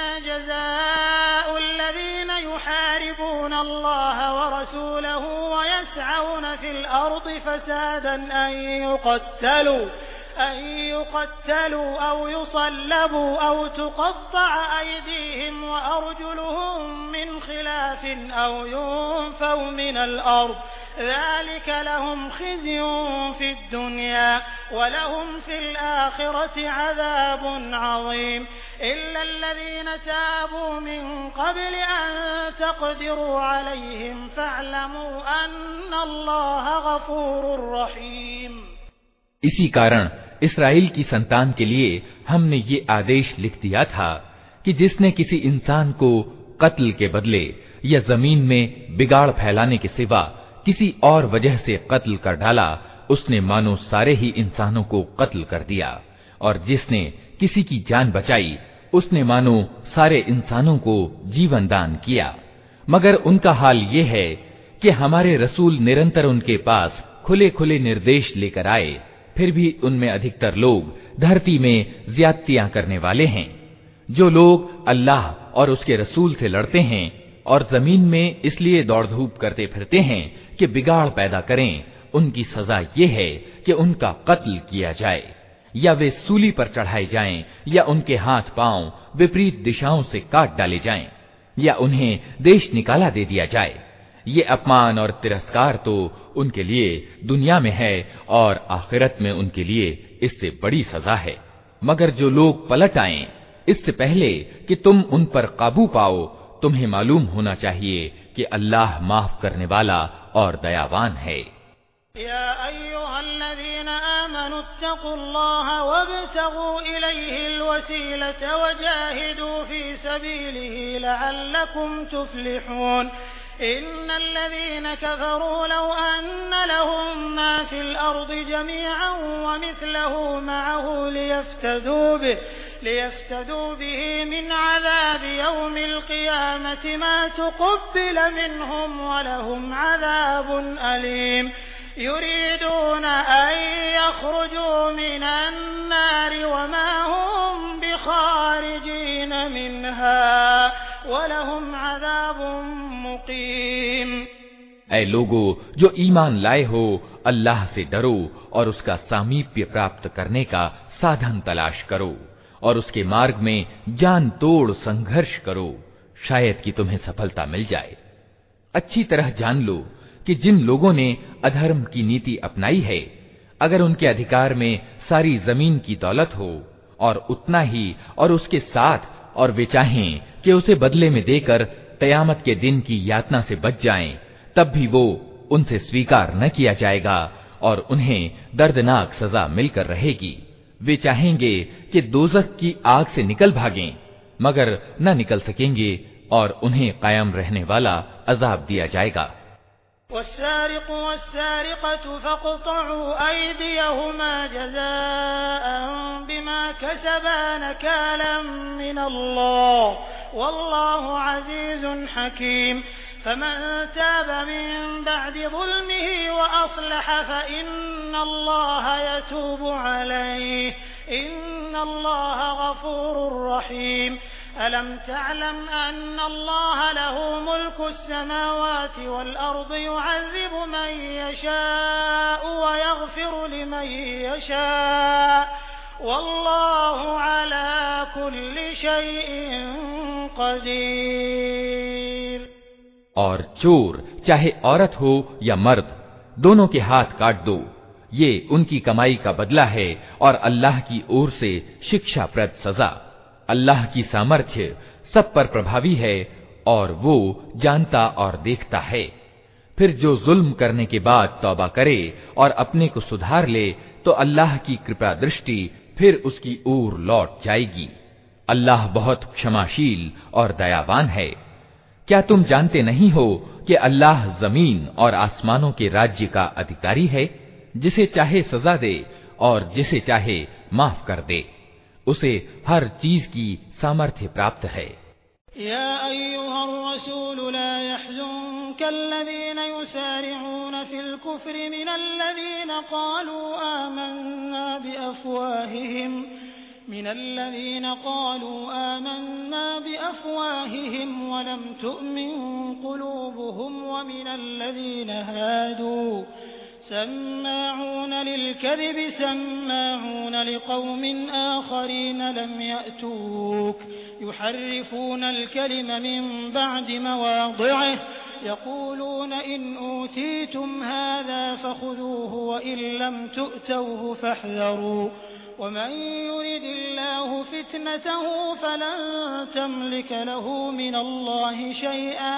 जज़ाउ अल्लज़ीना युहारिबूना अल्लाह व रसूलहु व यसअऊना फ़िल अर्ज़ फ़सादन अन युक़त्तलू أن يقتلوا أو يصلبوا أو تقطع أيديهم وأرجلهم من خلاف أو ينفوا من الأرض ذلك لهم خزي في الدنيا ولهم في الآخرة عذاب عظيم إلا الذين تابوا من قبل أن تقدروا عليهم فاعلموا أن الله غفور رحيم। इसी कारण इसराइल की संतान के लिए हमने ये आदेश लिख दिया था कि जिसने किसी इंसान को कत्ल के बदले या जमीन में बिगाड़ फैलाने के सिवा किसी और वजह से कत्ल कर डाला, उसने मानो सारे ही इंसानों को कत्ल कर दिया, और जिसने किसी की जान बचाई उसने मानो सारे इंसानों को जीवन दान किया। मगर उनका हाल ये है कि हमारे रसूल निरंतर उनके पास खुले खुले निर्देश लेकर आए, फिर भी उनमें अधिकतर लोग धरती में ज्यादतियां करने वाले हैं। जो लोग अल्लाह और उसके रसूल से लड़ते हैं और जमीन में इसलिए दौड़ धूप करते फिरते हैं कि बिगाड़ पैदा करें, उनकी सजा ये है कि उनका कत्ल किया जाए, या वे सूली पर चढ़ाए जाएं, या उनके हाथ पांव विपरीत दिशाओं से काट डाले जाएं, या उन्हें देश निकाला दे दिया जाए। ये अपमान और तिरस्कार तो उनके लिए दुनिया में है और आखिरत में उनके लिए इससे बड़ी सजा है। मगर जो लोग पलट आएं, इससे पहले कि तुम उन पर काबू पाओ, तुम्हें मालूम होना चाहिए कि अल्लाह माफ करने वाला और दयावान है। या अय्युहल्लज़ीना आमनु इत्तक़ुल्लाह वब्तगू इलैहिल वसीलता वजाहिदू फी सबीलिही लअल्लकुम तुफ्लिहून। इन्नल्लज़ीना कफ़रू लौ अन्न लहुम मा फ़िल अर्ज़ि जमीअन वमिस्लहु मअहु लियफ़्तदू बिहि लियफ़्तदू बिहि मिन अज़ाबि यौमिल क़ियामति मा तुक़ब्बिल मिनहुम वलहुम अज़ाबुन अलीम। युरीदून अन यख़रुजू मिनन नारि वमा हुम बिख़ारिजीन मिनहा वलहुम अज़ाबुन मुक़ीम। ऐ लोगो जो ईमान लाए हो, अल्लाह से डरो और उसका सामीप्य प्राप्त करने का साधन तलाश करो और उसके मार्ग में जान तोड़ संघर्ष करो, शायद कि तुम्हें सफलता मिल जाए। अच्छी तरह जान लो कि जिन लोगों ने अधर्म की नीति अपनाई है, अगर उनके अधिकार में सारी जमीन की दौलत हो और उतना ही और उसके साथ और वे चाहें कि उसे बदले में देकर कयामत के दिन की यातना से बच जाएं, तब भी वो उनसे स्वीकार न किया जाएगा और उन्हें दर्दनाक सजा मिलकर रहेगी। वे चाहेंगे कि दोज़ख की आग से निकल भागें, मगर न निकल सकेंगे और उन्हें कायम रहने वाला अजाब दिया जाएगा। वस्सारिक़ु वस्सारिक़तु फ़क़्तअू अयदियहुमा जज़ाअन बिमा कसबा नकालन मिनल्लाह वल्लाहु अज़ीज़ुन हकीम। फमन ताब मिन बअदि ज़ुल्मिही वअस्लह फ़इन्नल्लाह यतूबु अलैहि इन्नल्लाह गफूरुर रहीम। अलम तअलम अन्नल्लाह लहू मुल्कु अस्समावाति वल अर्दि युअज़्ज़िबु मन यशाअु व यग़फिरु लिमन यशाअ वल्लाहु अला कुल्लि शैइन क़दीर। और चोर चाहे औरत हो या मर्द, दोनों के हाथ काट दो, ये उनकी कमाई का बदला है और अल्लाह की ओर से शिक्षाप्रद सजा। अल्लाह की सामर्थ्य सब पर प्रभावी है और वो जानता और देखता है। फिर जो जुल्म करने के बाद तौबा करे और अपने को सुधार ले तो अल्लाह की कृपा दृष्टि फिर उसकी ओर लौट जाएगी। अल्लाह बहुत क्षमाशील और दयावान है। क्या तुम जानते नहीं हो कि अल्लाह जमीन और आसमानों के राज्य का अधिकारी है, जिसे चाहे सजा दे और जिसे चाहे माफ कर दे। उसे हर चीज की सामर्थ्य प्राप्त है। या अय्युहर रसूल ला यहज़ुनकल्लज़ीना युसारिऊन फिल कुफ्रि मिनल्लज़ीना क़ालू आमन्ना बिअफ़वाहिहिम मिनल्लज़ीना क़ालू आमन्ना बिअफ़वाहिहिम वलम तु'मिन क़ुलूबुहुम वमिनल्लज़ीना हादू सम्माऊन लिलकज़िब सम्माऊन लिक़ौमिन आख़रीन लम यअतूक युहर्रिफून अलकलिम मिन बअदि मवाज़िअह यक़ूलून इन ऊतीतुम हाज़ा फ़ख़ुज़ूहु व इन लम तु'तौहु फ़ाहज़रू वमन युरिदिल्लाहु फ़ितनतहु फ़लन तमलिक लहु मिनल्लाहि शैअन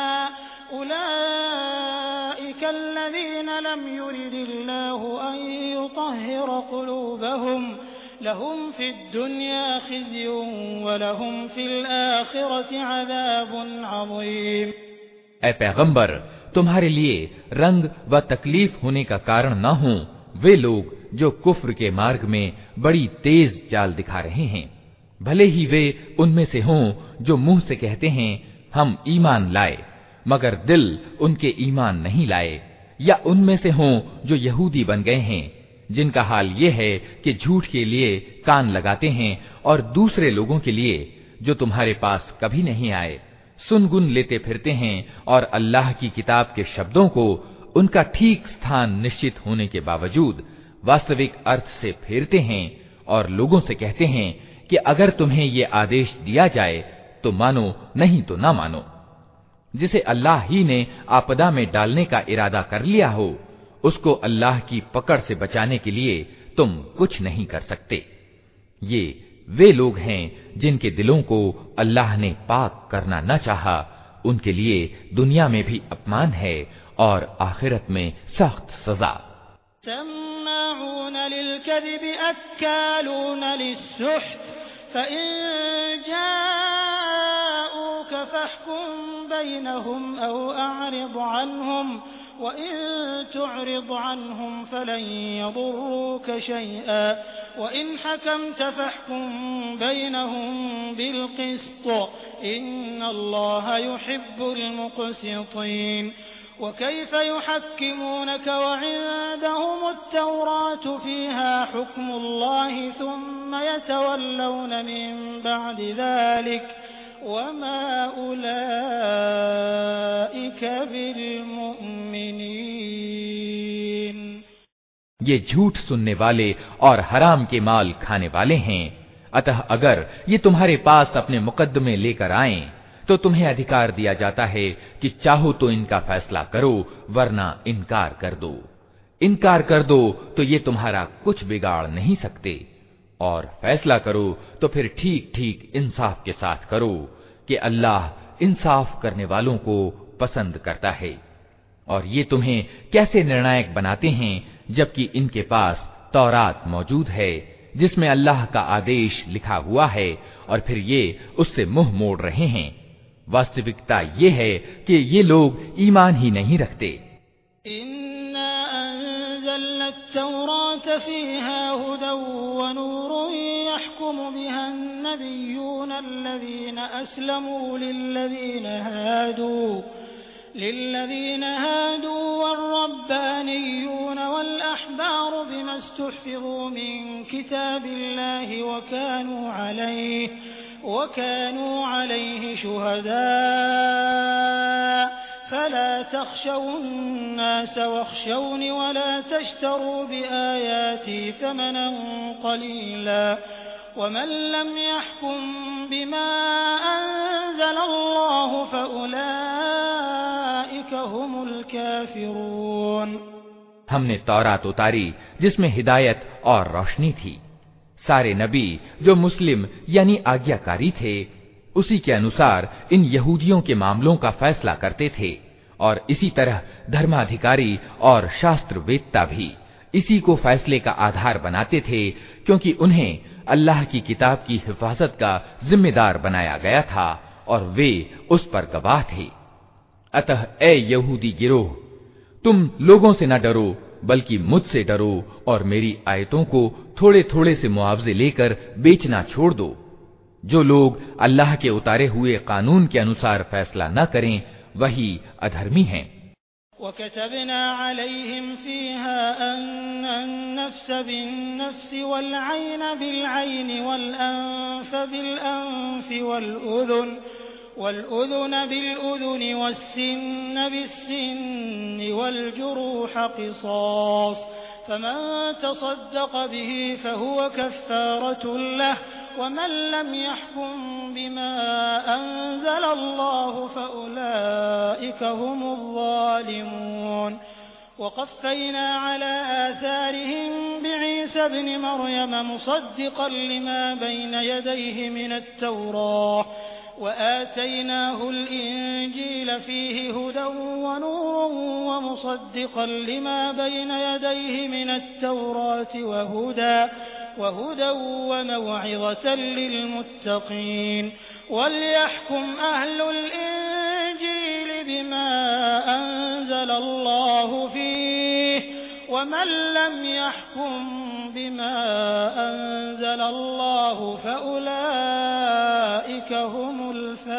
उलाइक अल्लज़ीना लम युरिदिल्लाहु अन युطهر क़ुलूबहुम लहुम फ़िद्दुन्या ख़िज़्युन व लहुम फ़िल आख़िरति अज़ाबुन अज़ीम। ऐ पैगंबर, तुम्हारे लिए रंग व तकलीफ होने का कारण न हो वे लोग जो कुफ्र के मार्ग में बड़ी तेज चाल दिखा रहे हैं, भले ही वे उनमें से हों जो मुंह से कहते हैं हम ईमान लाए, मगर दिल उनके ईमान नहीं लाए, या उनमें से हों जो यहूदी बन गए हैं, जिनका हाल ये है कि झूठ के लिए कान लगाते हैं और दूसरे लोगों के लिए जो तुम्हारे पास कभी नहीं आए सुनगुन लेते फिरते हैं और अल्लाह की किताब के शब्दों को उनका ठीक स्थान निश्चित होने के बावजूद वास्तविक अर्थ से फेरते हैं और लोगों से कहते हैं कि अगर तुम्हें ये आदेश दिया जाए तो मानो, नहीं तो ना मानो। जिसे अल्लाह ही ने आपदा में डालने का इरादा कर लिया हो, उसको अल्लाह की पकड़ से बचाने के लिए तुम कुछ नहीं कर सकते। ये वे लोग हैं जिनके दिलों को अल्लाह ने पाक करना न चाहा, उनके लिए दुनिया में भी अपमान है और आखिरत में सख्त सजा। सम्माऊन लिलकज़िबि अक्कालून लिस्सुह्त फ़इन जाऊक फ़हकुम बैनहुम औ अअरिद अन्हुम वइन तुअरिद अन्हुम फ़लन यदुर्रूक शैअन वइन हकमत फ़हकुम बैनहुम बिलक़िस्त इन्नल्लाह युहिब्बुल मुक़सितीन। वकैफ़ युहक्किमूनक वइंदहुम अत्तौरात फ़ीहा हुक्मुल्लाहि सुम्म यतवल्लौन मिन बअदि ज़ालिक वमा उलाइक बिलमुमिनीन। ये झूठ सुनने वाले और हराम के माल खाने वाले हैं। अतः अगर ये तुम्हारे पास अपने मुकद्दमे लेकर आएं तो तुम्हें अधिकार दिया जाता है कि चाहो तो इनका फैसला करो वरना इनकार कर दो। इनकार कर दो तो ये तुम्हारा कुछ बिगाड़ नहीं सकते, और फैसला करो तो फिर ठीक ठीक इंसाफ के साथ करो कि अल्लाह इंसाफ करने वालों को पसंद करता है। और ये तुम्हें कैसे निर्णायक बनाते हैं जबकि इनके पास तौरात मौजूद है जिसमें अल्लाह का आदेश लिखा हुआ है, और फिर ये उससे मुंह मोड़ रहे हैं। वास्तविकता ये है कि ये लोग ईमान ही नहीं रखते। इन्ना अंज़लना तौरात फ़ीहा हुदन व नूरुन यहकुमु बिहा अन्नबिय्यून अल्लज़ीना अस्लमू लिल्लज़ीना हादू लिल्लज़ीन हादू वर्रब्बानिय्यून वल्अहबार बिमा इस्तुहफ़िज़ू मिन किताबिल्लाहि व कानू अलैहि وكانوا عليه شهداء فلا تخشوا الناس واخشوني ولا تشتروا بآياتي ثمنا قليلا ومن لم يحكم بما أنزل الله فأولئك هم الكافرون। हमने तौरात उतारी जिसमें हिदायत और रोशनी थी। सारे नबी जो मुस्लिम यानी आज्ञाकारी थे उसी के अनुसार इन यहूदियों के मामलों का फैसला करते थे, और इसी तरह धर्माधिकारी और शास्त्र वेत्ता भी इसी को फैसले का आधार बनाते थे, क्योंकि उन्हें अल्लाह की किताब की हिफाजत का जिम्मेदार बनाया गया था और वे उस पर गवाह थे। अतः ए यहूदी गिरोह, तुम लोगों से न डरो बल्कि मुझसे डरो और मेरी आयतों को थोड़े थोड़े से मुआवजे लेकर बेचना छोड़ दो। जो लोग अल्लाह के उतारे हुए कानून के अनुसार फैसला न करें वही अधर्मी हैं। वकतबना अलैहिम फीहा अन्नन-नफ्स बिन-नफ्स वल-ऐन बिल-ऐन वल-अन्फ बिल-अन्फ वल-उज़ुन वल-उज़ुन बिल-उज़ुन वस्सिन्न बिस्सिन्न वल-जुरूह क़िसास फमन तसद्दक़ बिही फहुव कफ़्फ़ारतुन लह वमन लम यहकुम बिमा अंज़ल अल्लाहु फउलाइक हुमुज़्ज़ालिमून। वक़फ़्फ़ैना अला आथारिहिम बिईसा इब्न मर्यम मुसद्दिक़न लिमा बैन यदैहि मिनत-तौराह وآتيناه الإنجيل فيه هدى ونور ومصدقا لما بين يديه من التوراة وهدى وهدى وموعظة للمتقين وليحكم أهل الإنجيل بما أنزل الله فيه ومن لم يحكم بما أنزل الله فأولئك هم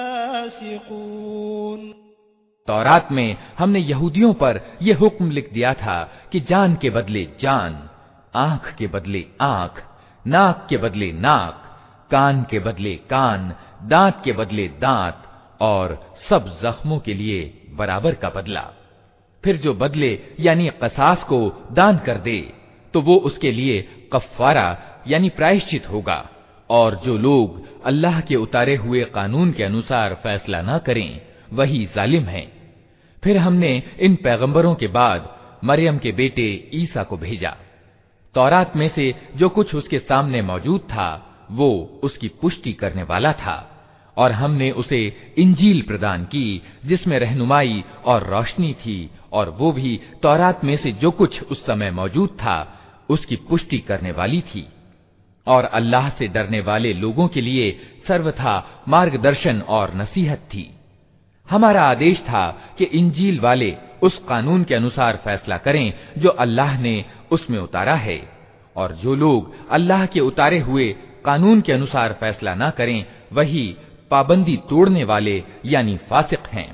الفاسقون। तौरात में हमने यहूदियों पर यह हुक्म लिख दिया था कि जान के बदले जान, आंख के बदले आंख, नाक के बदले नाक, कान के बदले कान, दांत के बदले दांत और सब जख्मों के लिए बराबर का बदला। फिर जो बदले यानी कसास को दान कर दे तो वो उसके लिए कफ्फारा यानी प्रायश्चित होगा, और जो लोग अल्लाह के उतारे हुए कानून के अनुसार फैसला न करें वही जालिम हैं। फिर हमने इन पैगंबरों के बाद मरियम के बेटे ईसा को भेजा। तौरात में से जो कुछ उसके सामने मौजूद था वो उसकी पुष्टि करने वाला था, और हमने उसे इंजील प्रदान की जिसमें रहनुमाई और रोशनी थी, और वो भी तौरात में से जो कुछ उस समय मौजूद था उसकी पुष्टि करने वाली थी, और अल्लाह से डरने वाले लोगों के लिए सर्वथा मार्गदर्शन और नसीहत थी। हमारा आदेश था कि इंजील वाले उस कानून के अनुसार फैसला करें जो अल्लाह ने उसमें उतारा है, और जो लोग अल्लाह के उतारे हुए कानून के अनुसार फैसला न करें वही पाबंदी तोड़ने वाले यानी फासिक हैं।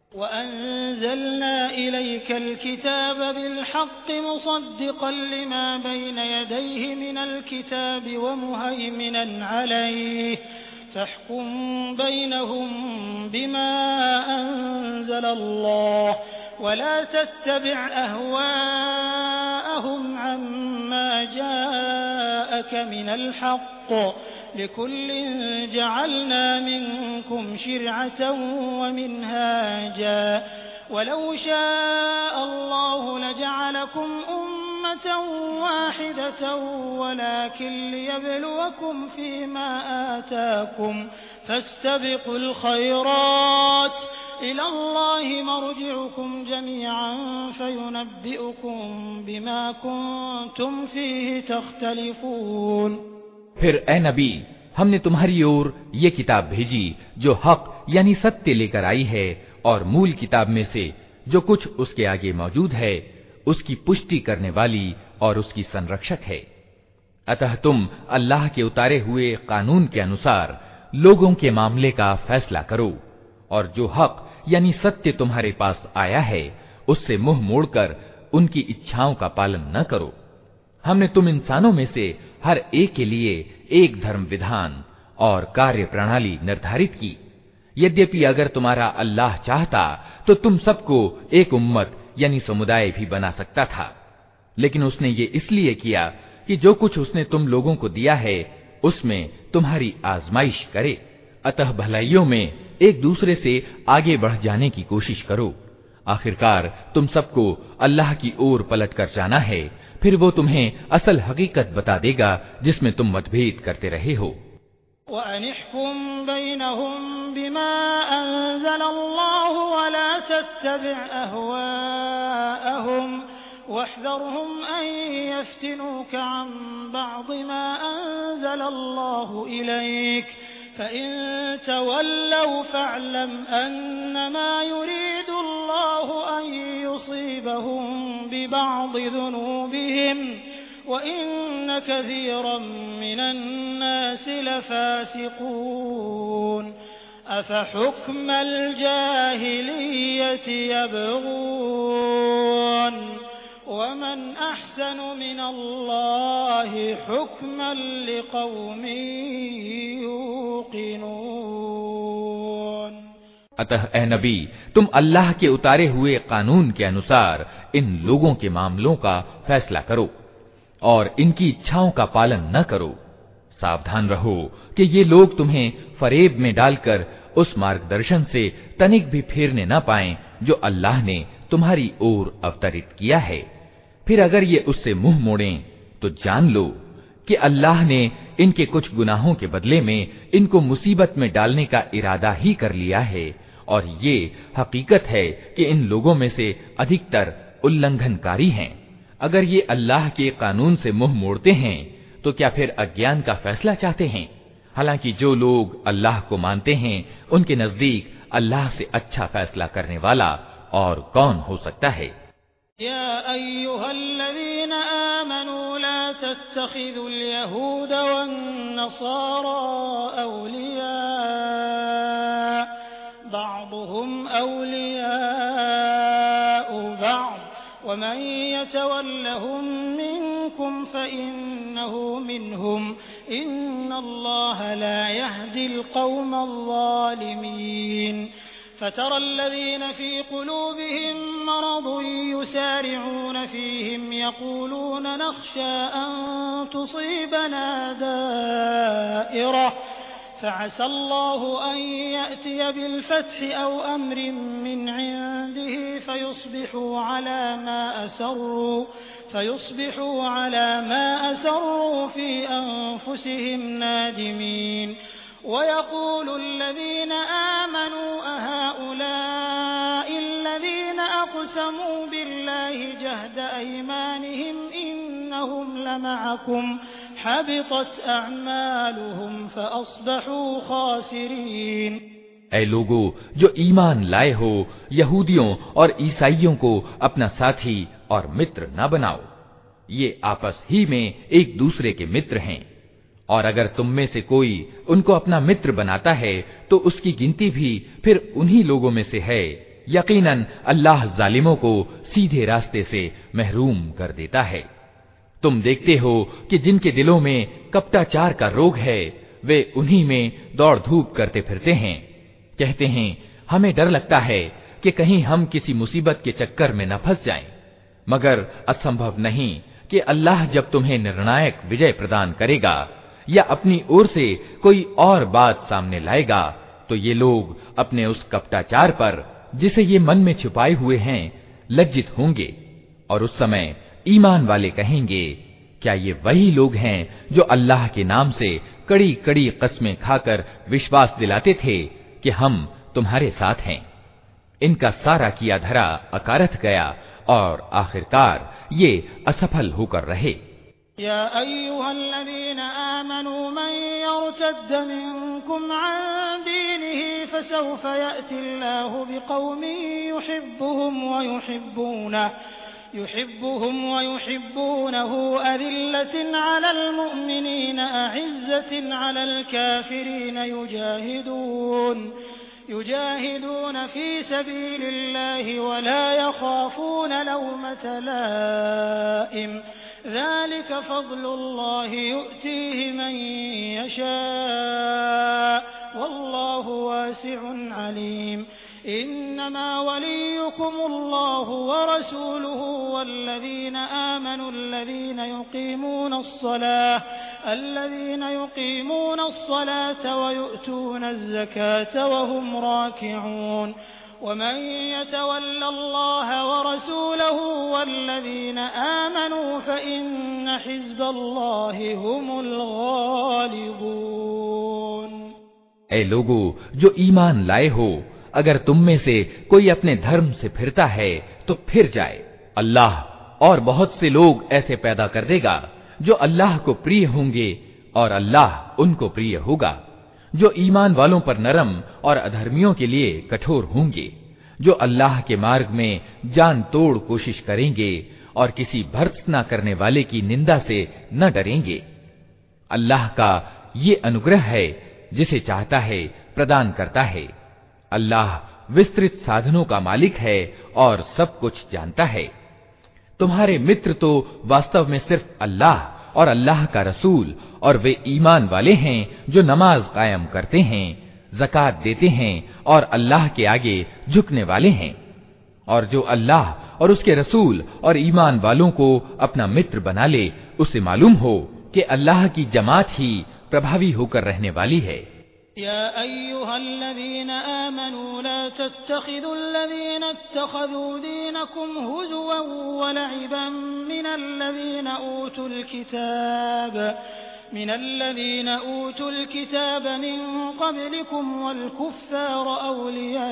वअंज़लना इलैकल किताब बिल-हक़्क़ मुसद्दिक़न लिमा बैन यदैहि मिनल किताबि व मुहैमिनन अलैहि फहकुम बैनहुम बिमा अंज़लल्लाह वला तत्तबि' अहवाअहुम अम्मा जाअक मिनल हक़्क़ लिकुल्लिन जअलना मिनकुम शिरअतन व मिनहाजा वलौ शाअ अल्लाहु लजअलकुम उम्मतन उम्मतन वाहिदतन वलाकिन लियब्लुवकुम फीमा आताकुम फस्तबिकुल खैरात इलल्लाहि मर्जिउकुम जमीअन फयुनब्बिउकुम बिमा कुंतुम फीहि तख्तलिफून। फिर ए नबी, हमने तुम्हारी ओर ये किताब भेजी जो हक यानी सत्य लेकर आई है, और मूल किताब में से जो कुछ उसके आगे मौजूद है उसकी पुष्टि करने वाली और उसकी संरक्षक है। अतः तुम अल्लाह के उतारे हुए कानून के अनुसार लोगों के मामले का फैसला करो, और जो हक यानी सत्य तुम्हारे पास आया है उससे मुंह मोड़कर उनकी इच्छाओं का पालन न करो। हमने तुम इंसानों में से हर एक के लिए एक धर्म विधान और कार्य प्रणाली निर्धारित की। यद्यपि अगर तुम्हारा अल्लाह चाहता तो तुम सबको एक उम्मत यानी समुदाय भी बना सकता था, लेकिन उसने ये इसलिए किया कि जो कुछ उसने तुम लोगों को दिया है उसमें तुम्हारी आजमाइश करे। अतः भलाइयों में एक दूसरे से आगे बढ़ जाने की कोशिश करो। आखिरकार तुम सबको अल्लाह की ओर पलट कर जाना है, फिर वो तुम्हें असल हकीकत बता देगा जिसमें तुम मतभेद करते रहे हो। वअनिहकुम बैनहुम बिमा अंज़लल्लाहु वला तत्तबि अहवाअहुम वहज़रहुम अन यफ्तिनूका अन बअज़ मा अंज़लल्लाहु इलैक फ़इन तवल्लव फ़अलम अन्नमा युरीदुल्लाहु अन युसीबहुम बिबअज़ ज़ुनूबिहिम वइन्न कसीरन मिनन्नास लफ़ासिक़ून अफ़हुक्मल जाहिलिय्यति यबग़ून वमन अहसनु मिनल्लाहि हुक्मन लिक़ौमिन यूक़िनून। अतः ए नबी, तुम अल्लाह के उतारे हुए कानून के अनुसार इन लोगों के मामलों का फैसला करो और इनकी इच्छाओं का पालन न करो। सावधान रहो कि ये लोग तुम्हें फरेब में डालकर उस मार्गदर्शन से तनिक भी फेरने न पाएं जो अल्लाह ने तुम्हारी ओर अवतरित किया है। फिर अगर ये उससे मुंह मोड़ें तो जान लो कि अल्लाह ने इनके कुछ गुनाहों के बदले में इनको मुसीबत में डालने का इरादा ही कर लिया है, और ये हकीकत है कि इन लोगों में से अधिकतर उल्लंघनकारी हैं। अगर ये अल्लाह के कानून से मुंह मोड़ते हैं तो क्या फिर अज्ञान का फैसला चाहते हैं? हालांकि जो लोग अल्लाह को मानते हैं उनके नजदीक अल्लाह से अच्छा फैसला करने वाला और कौन हो सकता है। या अय्युहल्लज़ीना आमनू ला तत्तखिज़ुल यहूद वन्नसारा औलिया बअदुहुम औलियाउ बअद वमन यतवल्लहुम मिनकुम फइन्नहु मिनहुम इन्नल्लाहा ला यहदिल क़ौमल ज़ालिमीन। فترى الذين في قلوبهم مرض يسارعون فيهم يقولون نخشى أن تصيبنا دائرة فعسى الله أن يأتي بالفتح أو أمر من عنده فيصبحوا على ما أسروا فيصبحوا على ما أسروا في أنفسهم نادمين ويقول الذين آمنوا أهؤلاء الذين أقسموا بالله جهد أيمانهم إنهم لمعكم حبطت أعمالهم فأصبحوا خاسرين। ऐ लोगो जो ईमान लाए हो, यहूदियों और ईसाइयों को अपना साथी और मित्र न बनाओ। ये आपस ही में एक दूसरे के मित्र हैं, और अगर तुम में से कोई उनको अपना मित्र बनाता है तो उसकी गिनती भी फिर उन्हीं लोगों में से है। यकीनन अल्लाह जालिमों को सीधे रास्ते से महरूम कर देता है। तुम देखते हो कि जिनके दिलों में कपटाचार का रोग है वे उन्हीं में दौड़ धूप करते फिरते हैं। कहते हैं हमें डर लगता है कि कहीं हम किसी मुसीबत के चक्कर में न फंस जाएं, मगर असंभव नहीं कि अल्लाह जब तुम्हें निर्णायक विजय प्रदान करेगा या अपनी ओर से कोई और बात सामने लाएगा तो ये लोग अपने उस कपटाचार पर जिसे ये मन में छुपाए हुए हैं लज्जित होंगे, और उस समय ईमान वाले कहेंगे, क्या ये वही लोग हैं जो अल्लाह के नाम से कड़ी कड़ी कस्में खाकर विश्वास दिलाते थे कि हम तुम्हारे साथ हैं। इनका सारा किया धरा अकारथ गया और आखिरकार ये असफल होकर रहे। या अय्युहल्लज़ीना आमनू मन यर्तद्द मिनकुम अन दीनिही फसौफ यअतिल्लाहु बिक़ौमिन युहिब्बुहुम व युहिब्बूनहु युहिब्बुहुम व युहिब्बूनहु अज़िल्लतिन अलल मुमिनीना अ'iज़्ज़तिन अलल काफ़िरीन युजाहिदून युजाहिदून फी सबीलिल्लाहि व ला यख़ाफ़ून लौमत लाइम ज़ालिक फ़ज़्लुल्लाहि यु'तीहि मन यशा वल्लाहु वासिउन अलीम। इन्नमा वलियुकुमुल्लाहु व रसूलुहु वल्लज़ीना आमनु अल्लज़ीना युक़ीमूना अस्सलाह अल्लज़ीना युक़ीमूना अस्सलाता व यु'तूना अज़्ज़काता व हुम राकिऊन। वमन यतवल्ल अल्लाह व रसूलहु वल्लज़ीना आमनु फ़इन्न हिज़्बल्लाहि हुमुल गालिबून। ऐ लोगो जो ईमान लाए हो, अगर तुम में से कोई अपने धर्म से फिरता है तो फिर जाए। अल्लाह और बहुत से लोग ऐसे पैदा कर देगा जो अल्लाह को प्रिय होंगे और अल्लाह उनको प्रिय होगा, जो ईमान वालों पर नरम और अधर्मियों के लिए कठोर होंगे, जो अल्लाह के मार्ग में जान तोड़ कोशिश करेंगे और किसी भर्त्सना करने वाले की निंदा से न डरेंगे। अल्लाह का ये अनुग्रह है, जिसे चाहता है प्रदान करता है। अल्लाह विस्तृत साधनों का मालिक है और सब कुछ जानता है। तुम्हारे मित्र तो वास्तव में सिर्फ अल्लाह और अल्लाह का रसूल और वे ईमान वाले हैं जो नमाज कायम करते हैं, ज़कात देते हैं और अल्लाह के आगे झुकने वाले हैं। और जो अल्लाह और उसके रसूल और ईमान वालों को अपना मित्र बना ले, उसे मालूम हो कि अल्लाह की जमात ही प्रभावी होकर रहने वाली है। या अय्युहल्लज़ीना आमनू ला तत्तखिज़ुल्लज़ीना इत्तखज़ू दीनकुम हुज़ुवन व ल'iबन मिनल्लज़ीना ऊतुल किताब मिनल्लज़ीना ऊतुल किताब मिन क़ब्लिकुम वल कुफ़्फ़ार औलिया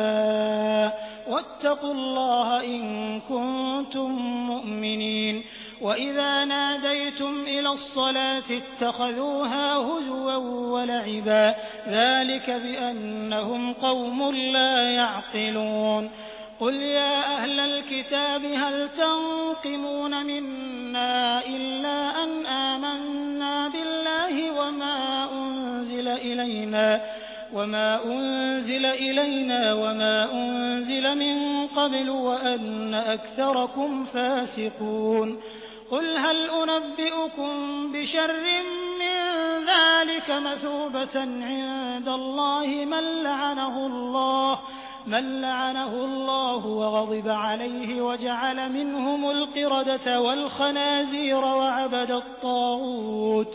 वत्तक़ुल्लाह इन कुन्तुम मुमिनीन। वइज़ा नादैतुम इलस्सलाति इत्तखज़ूहा हुज़ुवन व ल'iबा ज़ालिक बिअन्नहुम क़ौमुन ला यअक़िलून। क़ुल या अहलल किताब हल तन्क़िमून मिन्ना इल्ला अन आमन्ना बिल्लाहि वमा उन्ज़िल इलैना वमा उन्ज़िल इलैना वमा उन्ज़िल मिन क़ब्ल वअन्न अक्सरकुम फ़ासिक़ून। क़ुल हल उनब्बिउकुम बिशर्रिन मिन ज़ालिक मसूबतन इन्दल्लाहि मन लअनहुल्लाह من لعنه الله وغضب عليه وجعل منهم القردة والخنازير وعبد الطاغوت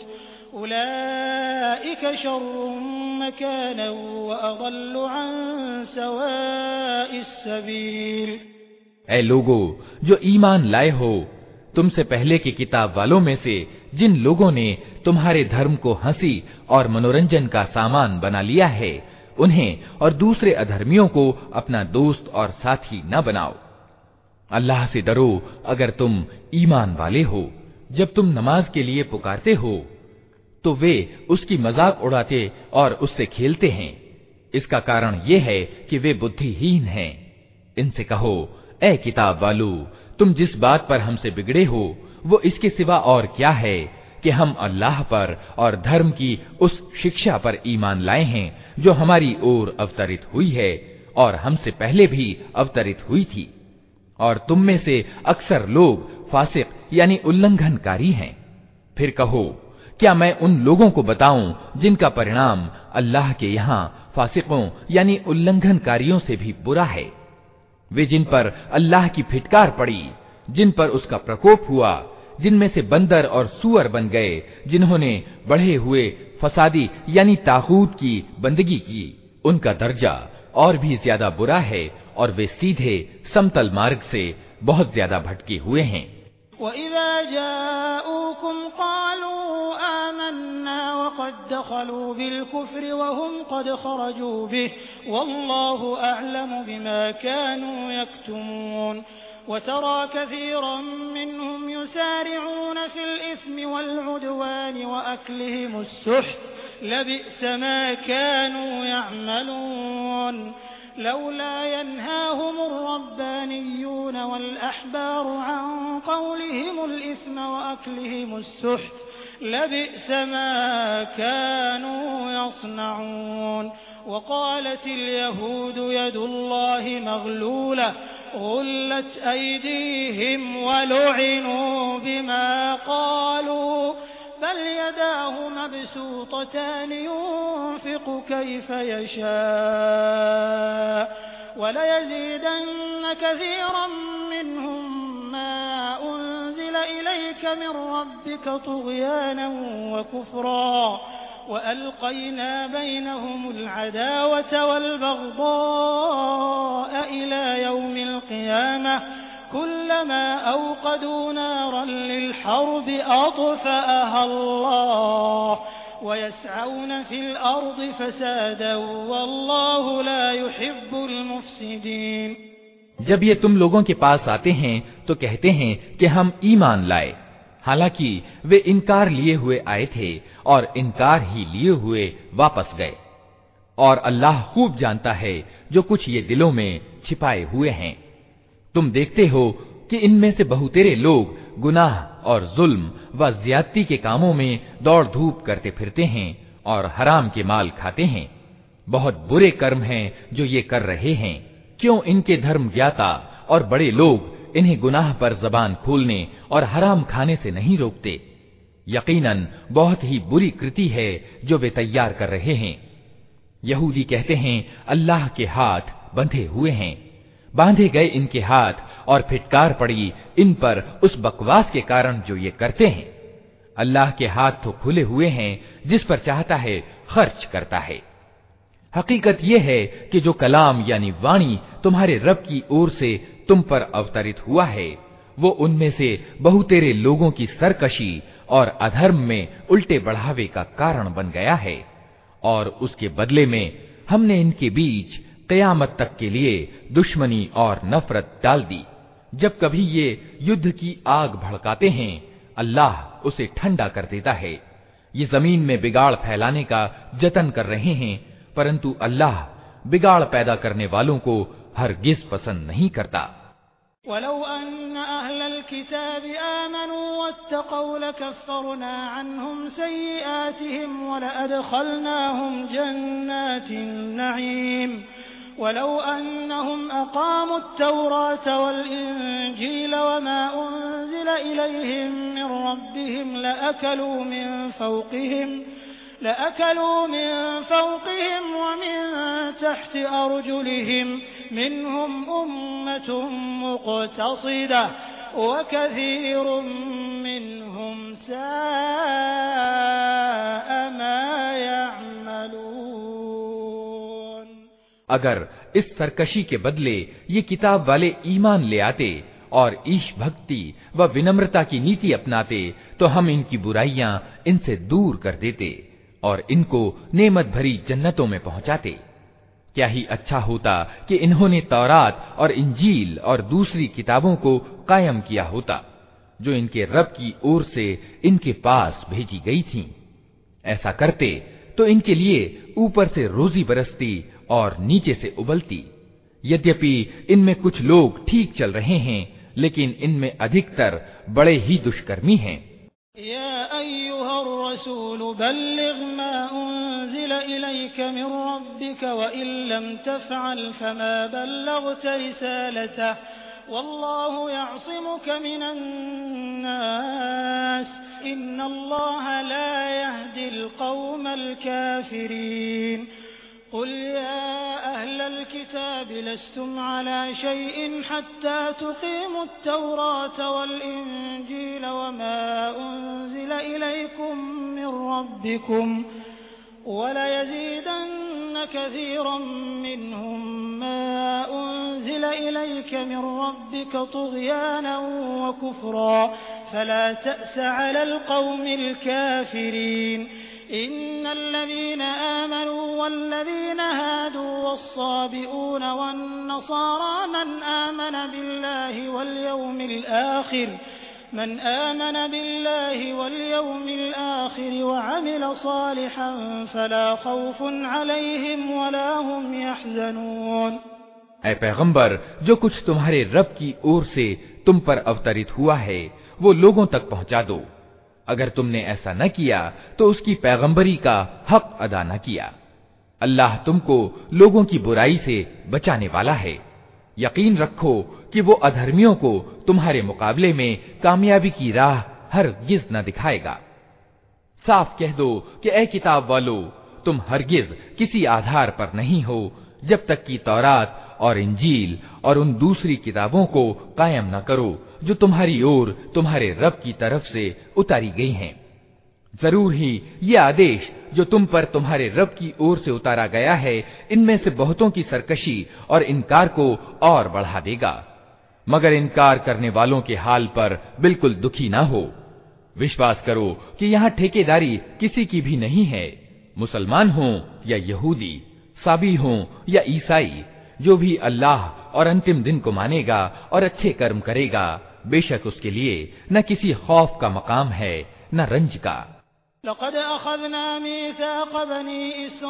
أولئك شر مكانا وأضل عن سواء السبيل। ऐ लोगो जो ईमान लाए हो, तुमसे पहले की किताब वालों में से जिन लोगों ने तुम्हारे धर्म को हंसी और मनोरंजन का सामान बना लिया है, उन्हें और दूसरे अधर्मियों को अपना दोस्त और साथी न बनाओ। अल्लाह से डरो अगर तुम ईमान वाले हो। जब तुम नमाज के लिए पुकारते हो तो वे उसकी मजाक उड़ाते और उससे खेलते हैं। इसका कारण ये है कि वे बुद्धिहीन हैं। इनसे कहो, ऐ किताब वालो, तुम जिस बात पर हमसे बिगड़े हो वो इसके सिवा और क्या है कि हम अल्लाह पर और धर्म की उस शिक्षा पर ईमान लाए हैं जो हमारी ओर अवतरित हुई है और हमसे पहले भी अवतरित हुई थी। और तुम में से अक्सर लोग फासिक यानी उल्लंघनकारी हैं। फिर कहो, क्या मैं उन लोगों को बताऊं जिनका परिणाम अल्लाह के यहाँ फासिकों यानी उल्लंघनकारियों से भी बुरा है? वे जिन पर अल्लाह की फिटकार पड़ी, जिन पर उसका प्रकोप हुआ, जिनमें से बंदर और सूअर बन गए, जिन्होंने बढ़े हुए फसादी यानी तागूत की बंदगी की, उनका दर्जा और भी ज्यादा बुरा है और वे सीधे समतल मार्ग से बहुत ज्यादा भटके हुए हैं। وإذا جاءوكم قالوا آمنا وقد دخلوا بالكفر وهم قد خرجوا به والله أعلم بما كانوا يكتمون وترى كثيرا منهم يسارعون في الإثم والعدوان وأكلهم السحت لبئس ما كانوا يعملون لولا ينهاهم الربانيون والأحبار عن قولهم الإثم وأكلهم السحت لبئس ما كانوا يصنعون وقالت اليهود يد الله مغلولة غلت أيديهم ولعنوا بما قالوا بل يداه مبسوطتان ينفق كيف يشاء وليزيدن كثيرا منهم ما أنزل إليك من ربك طغيانا وكفرا وألقينا بينهم العداوة والبغضاء إلى يوم القيامة كلما أوقدوا نارا للحرب أطفأها الله ويسعون في الأرض فسادا والله لا يحب المفسدين। जब ये तुम लोगों के पास आते हैं तो कहते हैं कि हम ईमान लाए, हालांकि वे इनकार लिए हुए आए थे और इनकार ही लिए हुए वापस गए। और अल्लाह खूब जानता है जो कुछ ये दिलों में छिपाए हुए हैं। तुम देखते हो कि इनमें से बहुतेरे लोग गुनाह और जुल्म व ज्यादती के कामों में दौड़ धूप करते फिरते हैं और हराम के माल खाते हैं। बहुत बुरे कर्म हैं जो ये कर रहे हैं। क्यों इनके धर्म ज्ञाता और बड़े लोग इन्हें गुनाह पर जबान खोलने और हराम खाने से नहीं रोकते? यकीनन बहुत ही बुरी कृति है जो वे तैयार कर रहे हैं। यहूदी कहते हैं अल्लाह के हाथ बंधे हुए हैं। बांधे गए इनके हाथ और फिटकार पड़ी इन पर उस बकवास के कारण जो ये करते हैं। अल्लाह के हाथ तो खुले हुए हैं, जिस पर चाहता है खर्च करता है। हकीकत यह है कि जो कलाम यानी वाणी तुम्हारे रब की ओर से तुम पर अवतरित हुआ है, वो उनमें से बहुतेरे लोगों की सरकशी और अधर्म में उल्टे बढ़ावे का कारण बन गया है। और उसके बदले में हमने इनके बीच क़यामत तक के लिए दुश्मनी और नफरत डाल दी। जब कभी ये युद्ध की आग भड़काते हैं, अल्लाह उसे ठंडा कर देता है। ये जमीन में बिगाड़ फैलाने का जतन कर रहे हैं, परंतु अल्लाह बिगाड़ पैदा करने वालों को हरगिज पसंद नहीं करता। वलौ अन्ना अहलल किताबि आमनू वत्तक़ौ लकफ़्फ़रना अन्हुम सय्यिआतिहिम वलअदख़लनाहुम जन्नातिन नईम वलौ अन्नहुम अक़ामू अत्तौरात वल्इंजील वमा उन्ज़िल इलैहिम मिन रब्बिहिम लअकलू मिन फ़ौक़िहिम लअकलू मिन फ़ौक़िहिम वमिन तहति अर्जुलिहिम मिनहुम उम्मतुन मुक़तसिदह वकसीरुम मिनहुम साअ मा यअमलून। अगर इस सरकशी के बदले ये किताब वाले ईमान ले आते और ईश भक्ति व विनम्रता की नीति अपनाते तो हम इनकी बुराइयां इनसे दूर कर देते और इनको नेमत भरी जन्नतों में पहुंचाते। क्या ही अच्छा होता कि इन्होंने तौरात और इंजील और दूसरी किताबों को कायम किया होता जो इनके रब की ओर से इनके पास भेजी गई थीं। ऐसा करते तो इनके लिए ऊपर से रोजी बरसती और नीचे से उबलती। यद्यपि इनमें कुछ लोग ठीक चल रहे हैं, लेकिन इनमें अधिकतर बड़े ही दुष्कर्मी हैं। या अय्युहर रसूल बल्लिग मा उन्ज़िल इलैक मिन रब्बिक व इन लम तफ़अल फमा बल्लग़त रिसालतह वल्लाहु यअसिमुक मिनन नास इन्नल्लाह ला यहदिल क़ौमल काफ़िरीन। قل يا أهل الكتاب لستم على شيء حتى تقيموا التوراة والإنجيل وما أنزل إليكم من ربكم وليزيدن كثيرا منهم ما أنزل إليك من ربك طغيانا وكفرا फला तअस अलल कौमिल काफिरीन इन्नल लज़ीना आमनू वल्लज़ीना हादू वस्साबिऊन वन्नसारा मन आमन बिल्लाहि वल यौमिल आखिर मन आमन बिल्लाहि वल यौमिल आखिर वअमिल सालिहन फला खौफुन अलैहिम वला हुम यहज़नून। ऐ पैगंबर, जो कुछ तुम्हारे रब की ओर से तुम पर अवतरित हुआ है वो लोगों तक पहुंचा दो। अगर तुमने ऐसा न किया तो उसकी पैगंबरी का हक अदा न किया। अल्लाह तुमको लोगों की बुराई से बचाने वाला है। यकीन रखो कि वो अधर्मियों को तुम्हारे मुकाबले में कामयाबी की राह हरगिज न दिखाएगा। साफ कह दो कि ऐ किताब वालों, तुम हरगिज किसी आधार पर नहीं हो जब तक कि तौरात और इंजील और उन दूसरी किताबों को कायम न करो जो तुम्हारी ओर तुम्हारे रब की तरफ से उतारी गई हैं। जरूर ही ये आदेश जो तुम पर तुम्हारे रब की ओर से उतारा गया है इनमें से बहुतों की सरकशी और इनकार को और बढ़ा देगा, मगर इनकार करने वालों के हाल पर बिल्कुल दुखी ना हो। विश्वास करो कि यहाँ ठेकेदारी किसी की भी नहीं है। मुसलमान हों या यहूदी, साबी हों या ईसाई, जो भी अल्लाह और अंतिम दिन को मानेगा और अच्छे कर्म करेगा, बेशक उसके लिए न किसी खौफ का मकाम है न रंज का। लक़द अख़ज़ना मीसाक़ बनी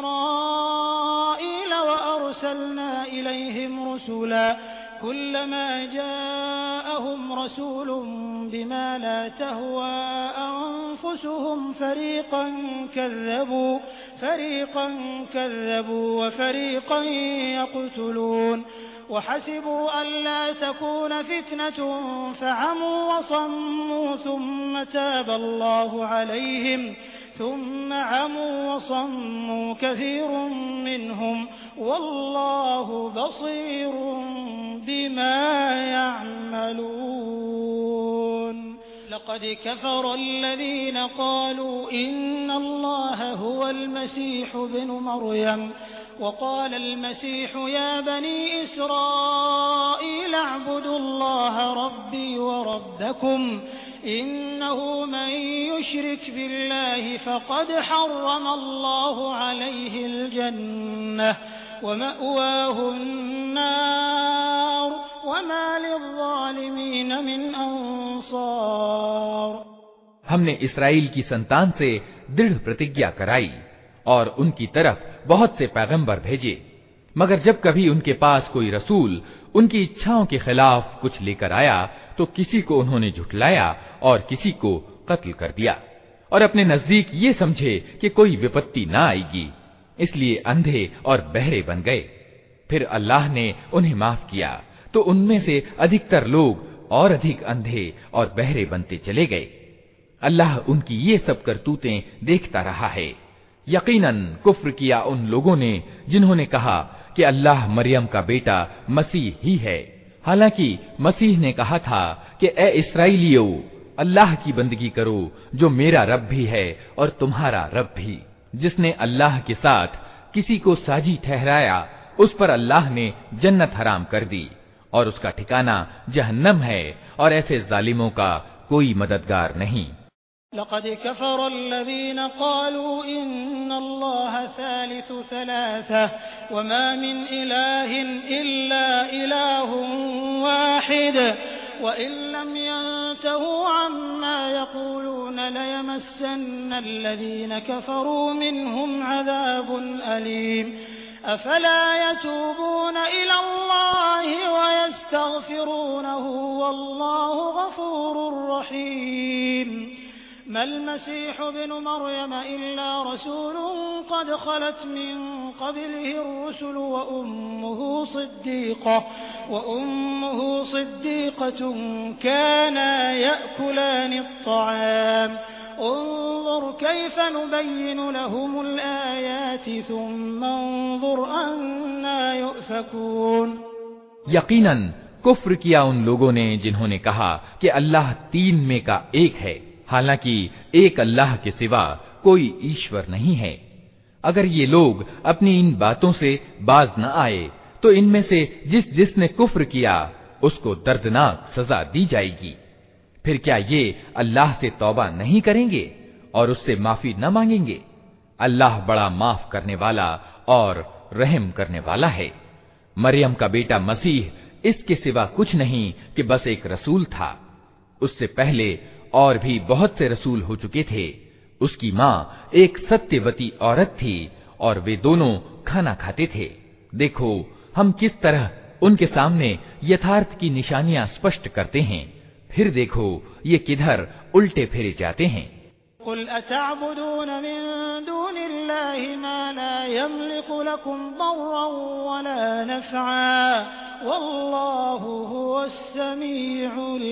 इस्राईल व अरसलना इलैहिम रसूला कुल्लमा जाअहुम रसूलुम बिमा ला तहवा अन्फुसुहुम फरीक़न कज़्ज़बू फरीक़न कज़्ज़बू व फरीक़न यक़्तुलून वहसिबू अल्ला तकून फितनतुन फअमू वसम्मू थुम्म ताबल्लाहु अलैहिम थुम्म अमू वसम्मू कसीरुम मिनहुम वल्लाहु बसीरुम बिमा यअमलून। लक़द कफ़र अल्लज़ीन क़ालू इन्नल्लाह हुवल मसीह इब्नु मर्यम वक़ाल अल-मसीह या बनी इस्राईल अअ्बुदुल्लाह रब्बी व रब्बकुम इन्नहु मन युश्रिक बिल्लाहि फ़क़द हर्रमल्लाहु अलैहिल जन्नह व मअवाहु अन्नार व मा लिज़्ज़ालिमीन मिन अंसार। हमने इस्राएल की संतान से दृढ़ प्रतिज्ञा कराई और उनकी तरफ बहुत से पैगंबर भेजे, मगर जब कभी उनके पास कोई रसूल उनकी इच्छाओं के खिलाफ कुछ लेकर आया तो किसी को उन्होंने झुठलाया और किसी को कत्ल कर दिया और अपने नजदीक ये समझे कि कोई विपत्ति ना आएगी, इसलिए अंधे और बहरे बन गए। फिर अल्लाह ने उन्हें माफ किया तो उनमें से अधिकतर लोग और अधिक अंधे और बहरे बनते चले गए। अल्लाह उनकी ये सब करतूतें देखता रहा है। यकीनन कुफ्र किया उन लोगों ने जिन्होंने कहा कि अल्लाह मरियम का बेटा मसीह ही है, हालांकि मसीह ने कहा था कि ए इस्राएलियों, अल्लाह की बंदगी करो जो मेरा रब भी है और तुम्हारा रब भी। जिसने अल्लाह के साथ किसी को साजी ठहराया उस पर अल्लाह ने जन्नत हराम कर दी और उसका ठिकाना जहन्नम है और ऐसे जालिमों का कोई मददगार नहीं। लक़द कफ़र अल्लज़ीन क़ालू इन्नल्लाह सालिसु सलासा व मा मिन इलाहिन इल्ला इलाहुन वाहिद व इन लम यंतहू अम्मा यक़ूलून लयमस्सन्न अल्लज़ीन कफ़रू मिनहुम अज़ाबुन अलीम। अफला यतूबून इलल्लाहि व यस्तग़फिरूनहु वल्लाहु गफूरुर रहीम। मल मसीह इब्नु मर्यम इल्ला रसूलुन क़द ख़लत मिन क़ब्लिहि अर्रुसुल व उम्मुहु सिद्दीक़ह व उम्मुहु सिद्दीक़तुन काना यअकुलानि अत्तआम उन्ज़ुर कैफ़ नुबय्यिनु लहुमुल आयाति थुम्मा उन्ज़ुर अन्ना युफ़कून। यकीनन कुफ्र किया उन लोगों ने जिन्होंने कहा कि अल्लाह तीन में का एक है, हालांकि एक अल्लाह के सिवा कोई ईश्वर नहीं है। अगर ये लोग अपनी इन बातों से बाज न आए तो इनमें से जिस जिसने कुफ्र किया उसको दर्दनाक सजा दी जाएगी। फिर क्या ये अल्लाह से तौबा नहीं करेंगे और उससे माफी न मांगेंगे? अल्लाह बड़ा माफ करने वाला और रहम करने वाला है। मरियम का बेटा मसीह इसके सिवा कुछ नहीं कि बस एक रसूल था। उससे पहले और भी बहुत से रसूल हो चुके थे। उसकी माँ एक सत्यवती औरत थी और वे दोनों खाना खाते थे। देखो हम किस तरह उनके सामने यथार्थ की निशानियां स्पष्ट करते हैं। फिर देखो ये किधर उल्टे फिरे जाते हैं। कुल अतअबुदून मिन दूनिल्लाहि मा ला यमलिकु लकुम दर्रन वला नफ़अ वल्लाहु हुवस समीउल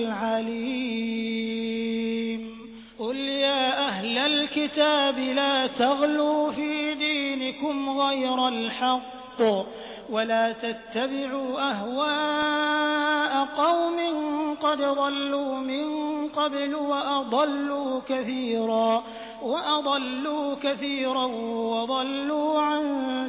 अलीम। कुल या अहलल किताबि ला तग़लू फी दीनिकुम गयरल हक़्क़ वला तत्तबि'ू अहवाअ क़ौमिन क़द ضल्लू मिन क़ब्लु वअضल्लू कसीरा वअضल्लू कसीरा वضल्लू अन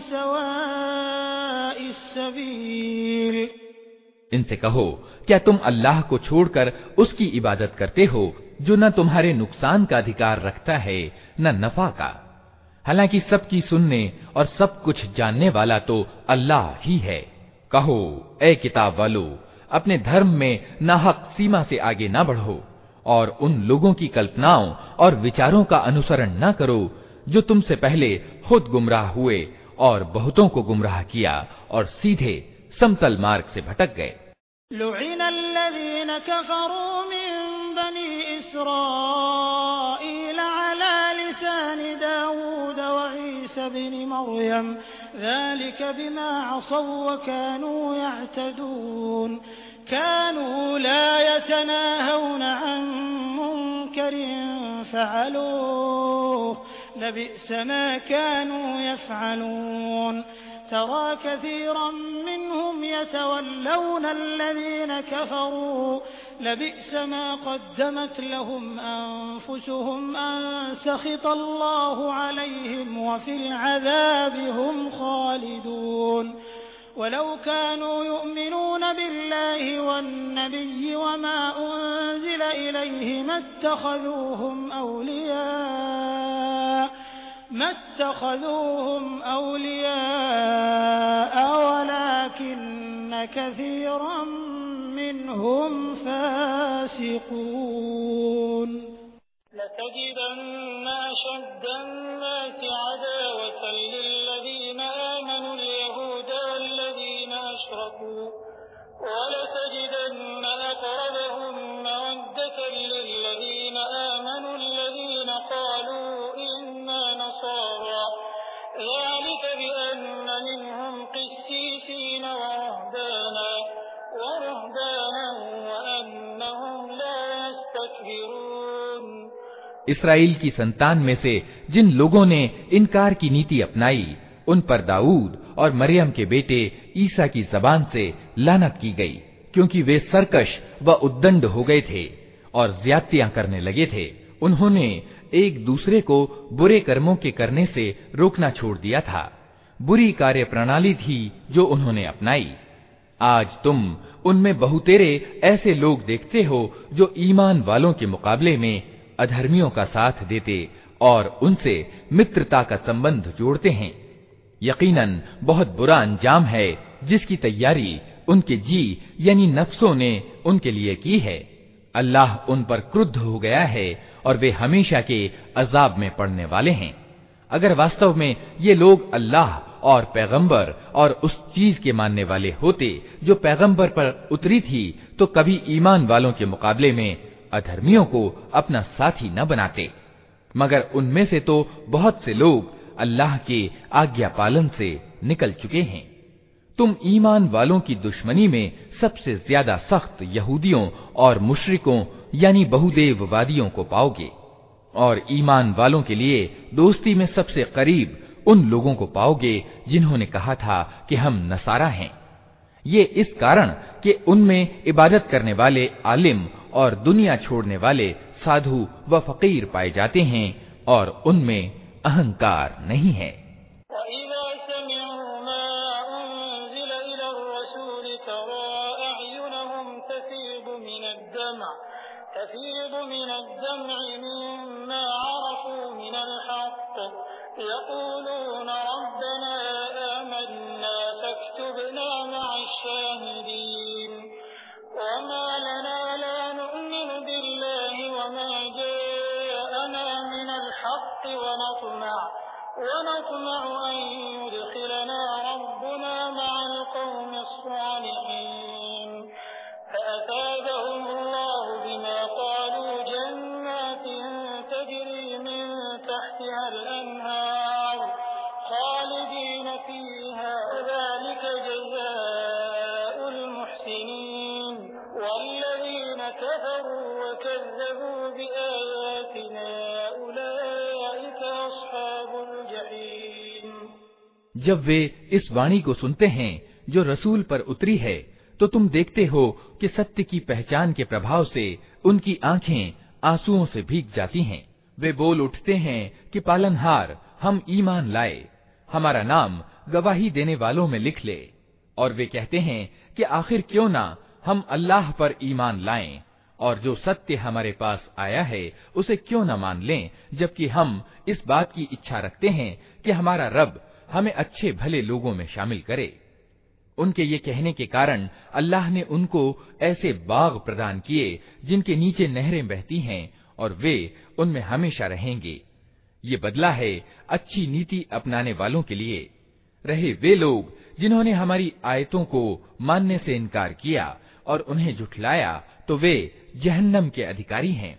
सवाइस सबील। इनसे कहो, क्या तुम अल्लाह को छोड़कर उसकी इबादत करते हो जो न तुम्हारे नुकसान का अधिकार रखता है न नफा का? हालांकि सबकी सुनने और सब कुछ जानने वाला तो अल्लाह ही है। कहो, ए किताब वालों, अपने धर्म में नाहक सीमा से आगे न बढ़ो और उन लोगों की कल्पनाओं और विचारों का अनुसरण न करो जो तुमसे पहले खुद गुमराह हुए और बहुतों को गुमराह किया और सीधे समतल मार्ग से भटक गए। लुइनल्लज़ीन कफ़रू मिन बनी इस्राईल अला लिसानि दाऊद व ईसा इब्न मरियम ज़ालिक बिमा असव व कानू यअतदून कानू ला यतनाहौन अन मुनकरिन फ़अलूह लबि'स मा कानू यफ़अलून। ترى كثيرا منهم يتولون الذين كفروا لبئس ما قدمت لهم أنفسهم أن سخط الله عليهم وفي العذاب هم خالدون ولو كانوا يؤمنون بالله والنبي وما أنزل إليه ما اتخذوهم أولياء ما اتخذوهم أولياء ولكن كثيرا منهم فاسقون لتجدن أشد الناس عداوة للذين آمنوا اليهود والذين أشركوا ولتجدن أقربهم مودة للذين آمنوا الذين قالوا إنا نصارى ذلك بأن منهم قسيسين ورهبانا ورهبانا وأنهم لا يستكبرون। इसराइल की संतान में से जिन लोगों ने इनकार की नीति अपनाई उन पर दाऊद और मरियम के बेटे ईसा की जबान से लानत की गई, क्योंकि वे सरकश व उद्दंड हो गए थे और ज्यादतियां करने लगे थे। उन्होंने एक दूसरे को बुरे कर्मों के करने से रोकना छोड़ दिया था। बुरी कार्य प्रणाली थी जो उन्होंने अपनाई। आज तुम उनमें बहुतेरे ऐसे लोग देखते हो जो ईमान वालों के मुकाबले में अधर्मियों का साथ देते और उनसे मित्रता का संबंध जोड़ते हैं। यकीनन बहुत बुरा अंजाम है जिसकी तैयारी उनके जी यानी नफ्सों ने उनके लिए की है। अल्लाह उन पर क्रुद्ध हो गया है और वे हमेशा के अजाब में पड़ने वाले हैं। अगर वास्तव में ये लोग अल्लाह और पैगंबर और उस चीज के मानने वाले होते जो पैगंबर पर उतरी थी तो कभी ईमान वालों के मुकाबले में अधर्मियों को अपना साथी न बनाते। मगर उनमें से तो बहुत से लोग अल्लाह के आज्ञा पालन से निकल चुके हैं। तुम ईमान वालों की दुश्मनी में सबसे ज्यादा सख्त यहूदियों और मुशरिकों यानी बहुदेववादियों को पाओगे और ईमान वालों के लिए दोस्ती में सबसे करीब उन लोगों को पाओगे जिन्होंने कहा था कि हम नसारा हैं। ये इस कारण कि उनमें इबादत करने वाले आलिम और दुनिया छोड़ने वाले साधु व फकीर पाए जाते हैं और उनमें अहंकार नहीं है। تفيض يقولون ربنا آمنا فاكتبنا مع الشاهدين وما لنا لا نؤمن بالله وما جاءنا من الحق ونطمع ونطمع أن يدخلنا ربنا مع القوم الصالحين فأثابهم الله بما قالوا جنات تجري من تحتها الأنهار خالدين فيها ذلك جزاء المحسنين والذين كفروا وكذبوا بآياتنا أولئك أصحاب الجحيم। जब वे इस वाणी को सुनते हैं जो रसूल पर उतरी है तो तुम देखते हो कि सत्य की पहचान के प्रभाव से उनकी आंखें आंसुओं से भीग जाती हैं। वे बोल उठते हैं कि पालनहार, हम ईमान लाए, हमारा नाम गवाही देने वालों में लिख ले। और वे कहते हैं कि आखिर क्यों ना हम अल्लाह पर ईमान लाएं और जो सत्य हमारे पास आया है उसे क्यों न मान लें, जबकि हम इस बात की इच्छा रखते हैं कि हमारा रब हमें अच्छे भले लोगों में शामिल करे। उनके ये कहने के कारण अल्लाह ने उनको ऐसे बाग प्रदान किए जिनके नीचे नहरें बहती हैं और वे उनमें हमेशा रहेंगे। ये बदला है अच्छी नीति अपनाने वालों के लिए। रहे वे लोग जिन्होंने हमारी आयतों को मानने से इनकार किया और उन्हें झुठलाया, तो वे जहन्नम के अधिकारी हैं।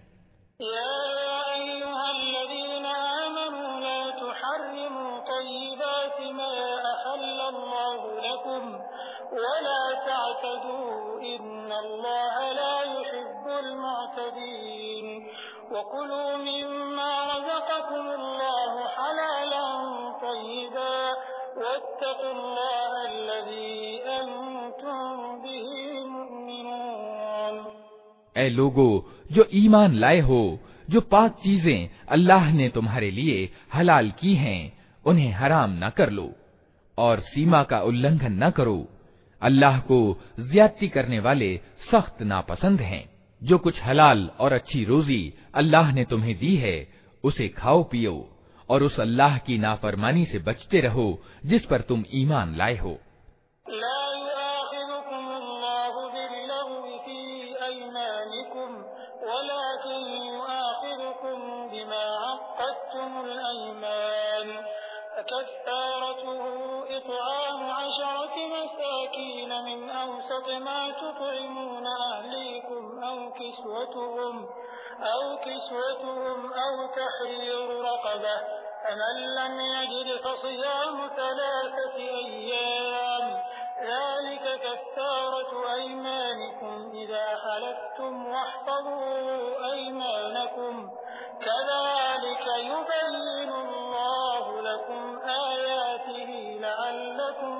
ऐ लोगो जो ईमान लाए हो, जो पाक चीजें अल्लाह ने तुम्हारे लिए हलाल की हैं उन्हें हराम न कर लो और सीमा का उल्लंघन न करो। अल्लाह को ज्यादती करने वाले सख्त नापसंद हैं। जो कुछ हलाल और अच्छी रोजी अल्लाह ने तुम्हें दी है उसे खाओ पियो और उस अल्लाह की नाफरमानी से बचते रहो जिस पर तुम ईमान लाए हो। فمن لم يجد فصيام ثلاثة أيام ذلك كفارة أيمانكم إذا حلفتم واحفظوا أيمانكم كذلك يبين الله لكم آياته لعلكم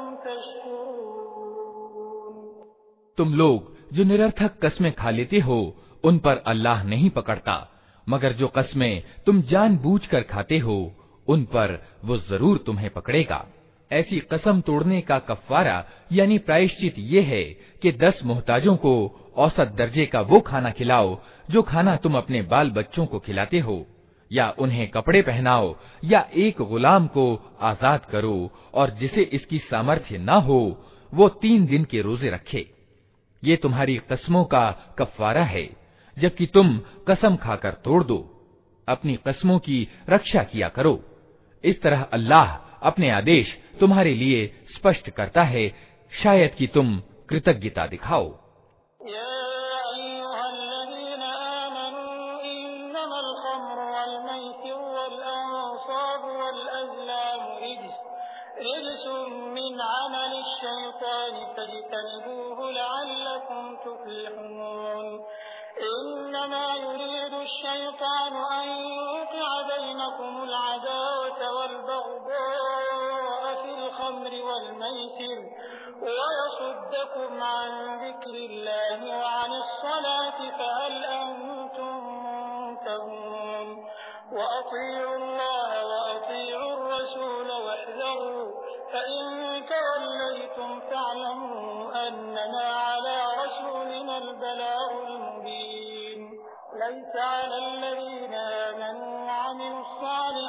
تشكرون। तुम लोग जो निरर्थक कस्में खा लेते हो उन पर अल्लाह नहीं पकड़ता, मगर जो कस्में तुम जानबूझकर खाते हो उन पर वो जरूर तुम्हें पकड़ेगा। ऐसी कसम तोड़ने का कफ्फारा यानी प्रायश्चित ये है कि दस मोहताजों को औसत दर्जे का वो खाना खिलाओ जो खाना तुम अपने बाल बच्चों को खिलाते हो, या उन्हें कपड़े पहनाओ, या एक गुलाम को आजाद करो, और जिसे इसकी सामर्थ्य न हो वो तीन दिन के रोजे रखे। ये तुम्हारी कस्मों का कफ्फारा है, जबकि तुम कसम खाकर तोड़ दो। अपनी कस्मों की रक्षा किया करो। इस तरह अल्लाह अपने आदेश तुम्हारे लिए स्पष्ट करता है, शायद कि तुम कृतज्ञता दिखाओ। إنما يريد الشيطان أن يوقع بينكم العداوة والبغضاء في الخمر والميسر ويصدكم عن ذكر الله وعن الصلاة فهل أنتم منتهون وأطيعوا الله وأطيعوا الرسول واحذروا فإن توليتم فاعلموا أنما على رسولنا البلاغ المبين ليس على الذين آمنوا وعملوا الصالحات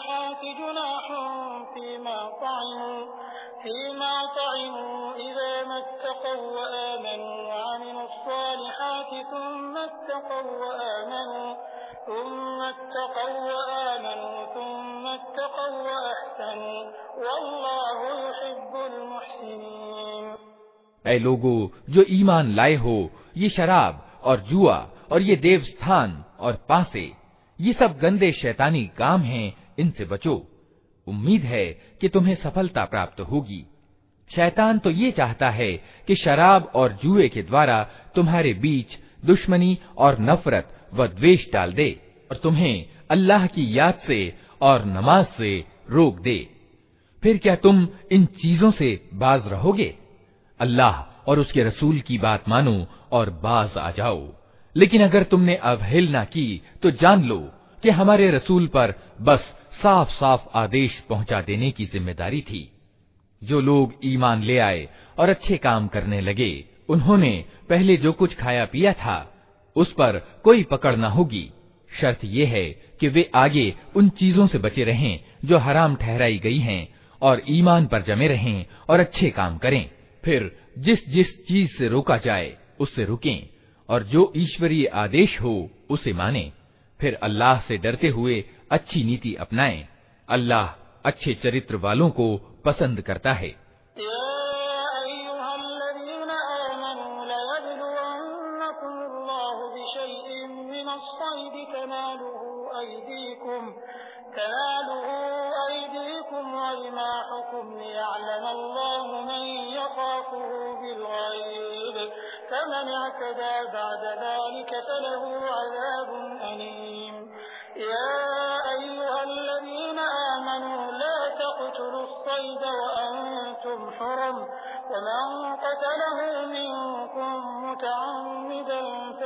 الصالحات جناح فيما طعموا فيما طعموا إذا ما اتقوا وآمنوا وعملوا الصالحات ثم اتقوا وآمنوا ثم اتقوا وآمنوا ثم اتقوا وأحسنوا والله يحب المحسنين। ऐ लोगों जो ईमान लाए हो, ये शराब और जुआ और ये देवस्थान और पासे, ये सब गंदे शैतानी काम हैं, इनसे बचो। उम्मीद है कि तुम्हें सफलता प्राप्त होगी। शैतान तो ये चाहता है कि शराब और जुए के द्वारा तुम्हारे बीच दुश्मनी और नफरत व द्वेष डाल दे और तुम्हें अल्लाह की याद से और नमाज से रोक दे। फिर क्या तुम इन चीजों से बाज रहोगे? अल्लाह और उसके रसूल की बात मानो और बाज आ जाओ। लेकिन अगर तुमने अवहेलना की तो जान लो कि हमारे रसूल पर बस साफ साफ आदेश पहुंचा देने की जिम्मेदारी थी। जो लोग ईमान ले आए और अच्छे काम करने लगे, उन्होंने पहले जो कुछ खाया पिया था उस पर कोई पकड़ न होगी। शर्त यह है कि वे आगे उन चीजों से बचे रहें जो हराम ठहराई गई हैं और ईमान पर जमे रहें और अच्छे काम करें। फिर जिस जिस चीज से रोका जाए उससे रुकें और जो ईश्वरीय आदेश हो उसे मानें। फिर अल्लाह से डरते हुए अच्छी नीति अपनाएं। अल्लाह अच्छे चरित्र वालों को पसंद करता है। ومن قتله منكم متعمدا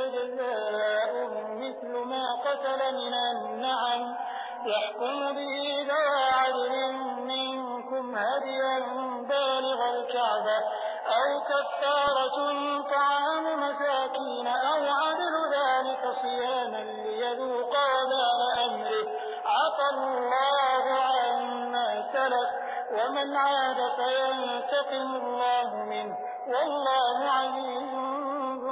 فجزاء مثل ما قتل من النعم يحكم به ذوى عدل منكم هديا بالغ الكعبة أو كفارة طعام مساكين أو عدل ذلك صياما ليذوق وبال أمره عفى الله عما سلف ومن عاد فينتقم الله منه والله عزيز ذو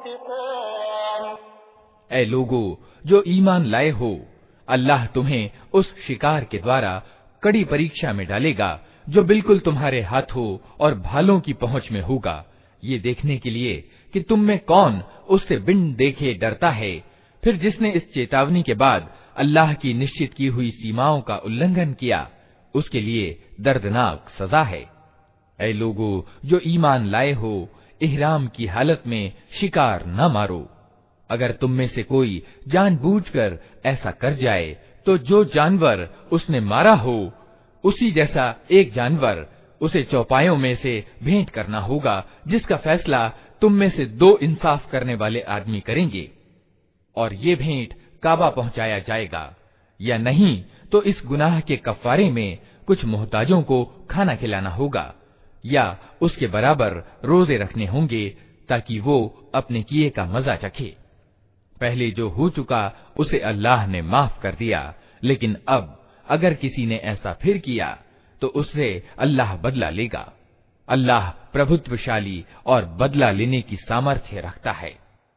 انتقام। ऐ लोगों जो ईमान लाए हो, अल्लाह तुम्हें उस शिकार के द्वारा कड़ी परीक्षा में डालेगा जो बिल्कुल तुम्हारे हाथों और भालों की पहुंच में होगा, ये देखने के लिए कि तुम में कौन उससे बिन देखे डरता है। फिर जिसने इस चेतावनी के बाद अल्लाह की निश्चित की हुई सीमाओं का उल्लंघन किया, उसके लिए दर्दनाक सजा है। ऐ लोगों जो ईमान लाए हो, इहराम की हालत में शिकार न मारो। अगर तुम में से कोई जानबूझकर ऐसा कर जाए तो जो जानवर उसने मारा हो उसी जैसा एक जानवर उसे चौपायों में से भेंट करना होगा, जिसका फैसला तुम में से दो इंसाफ करने वाले आदमी करेंगे। और ये भेंट काबा पहुंचाया जाएगा, या नहीं तो इस गुनाह के कफ्फारे में कुछ मोहताजों को खाना खिलाना होगा, या उसके बराबर रोजे रखने होंगे ताकि वो अपने किए का मजा चखे। पहले जो हो चुका उसे अल्लाह ने माफ कर दिया, लेकिन अब अगर किसी ने ऐसा फिर किया तो उससे अल्लाह बदला लेगा। अल्लाह प्रभुत्वशाली और बदला लेने की सामर्थ्य रखता है।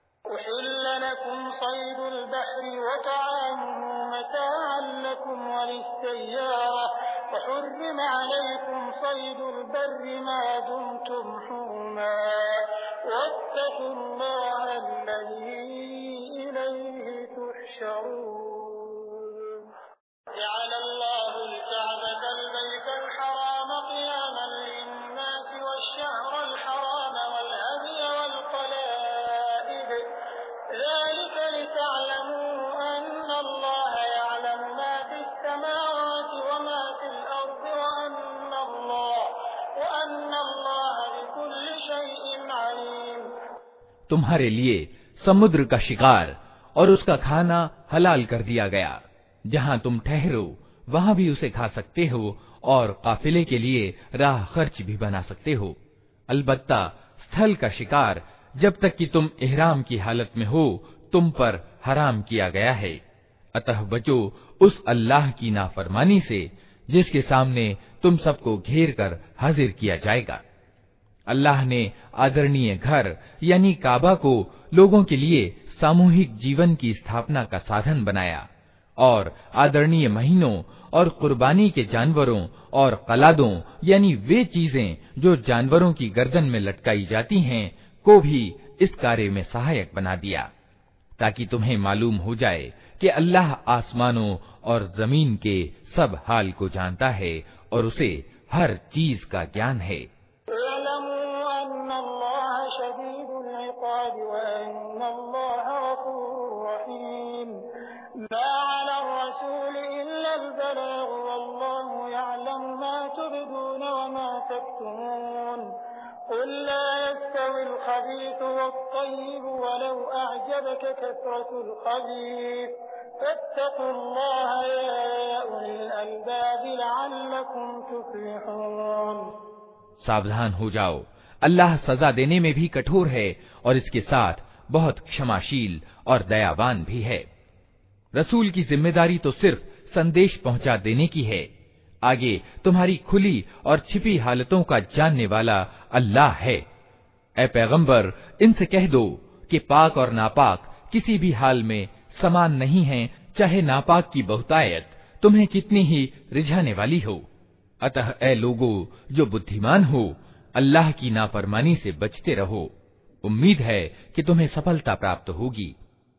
तुम्हारे लिए समुद्र का शिकार और उसका खाना हलाल कर दिया गया। जहाँ तुम ठहरो वहाँ भी उसे खा सकते हो और काफिले के लिए राह खर्च भी बना सकते हो। अलबत्ता स्थल का शिकार जब तक कि तुम इहराम की हालत में हो तुम पर हराम किया गया है। अतः बचो उस अल्लाह की नाफरमानी से जिसके सामने तुम सबको घेर कर हाजिर किया जाएगा। अल्लाह ने आदरणीय घर यानी काबा को लोगों के लिए सामूहिक जीवन की स्थापना का साधन बनाया और आदरणीय महीनों और कुर्बानी के जानवरों और कलादों यानी वे चीजें जो जानवरों की गर्दन में लटकाई जाती हैं को भी इस कार्य में सहायक बना दिया, ताकि तुम्हें मालूम हो जाए कि अल्लाह आसमानों और जमीन के सब हाल को जानता है और उसे हर चीज का ज्ञान है। सावधान हो जाओ, अल्लाह सजा देने में भी कठोर है और इसके साथ बहुत क्षमाशील और दयावान भी है। रसूल की जिम्मेदारी तो सिर्फ संदेश पहुंचा देने की है। आगे तुम्हारी खुली और छिपी हालतों का जानने वाला अल्लाह है। ए पैगंबर, इनसे कह दो कि पाक और नापाक किसी भी हाल में समान नहीं हैं, चाहे नापाक की बहुतायत तुम्हें कितनी ही रिझाने वाली हो। अतः ए लोगों जो बुद्धिमान हो, अल्लाह की नाफरमानी से बचते रहो। उम्मीद है कि तुम्हें सफलता प्राप्त होगी।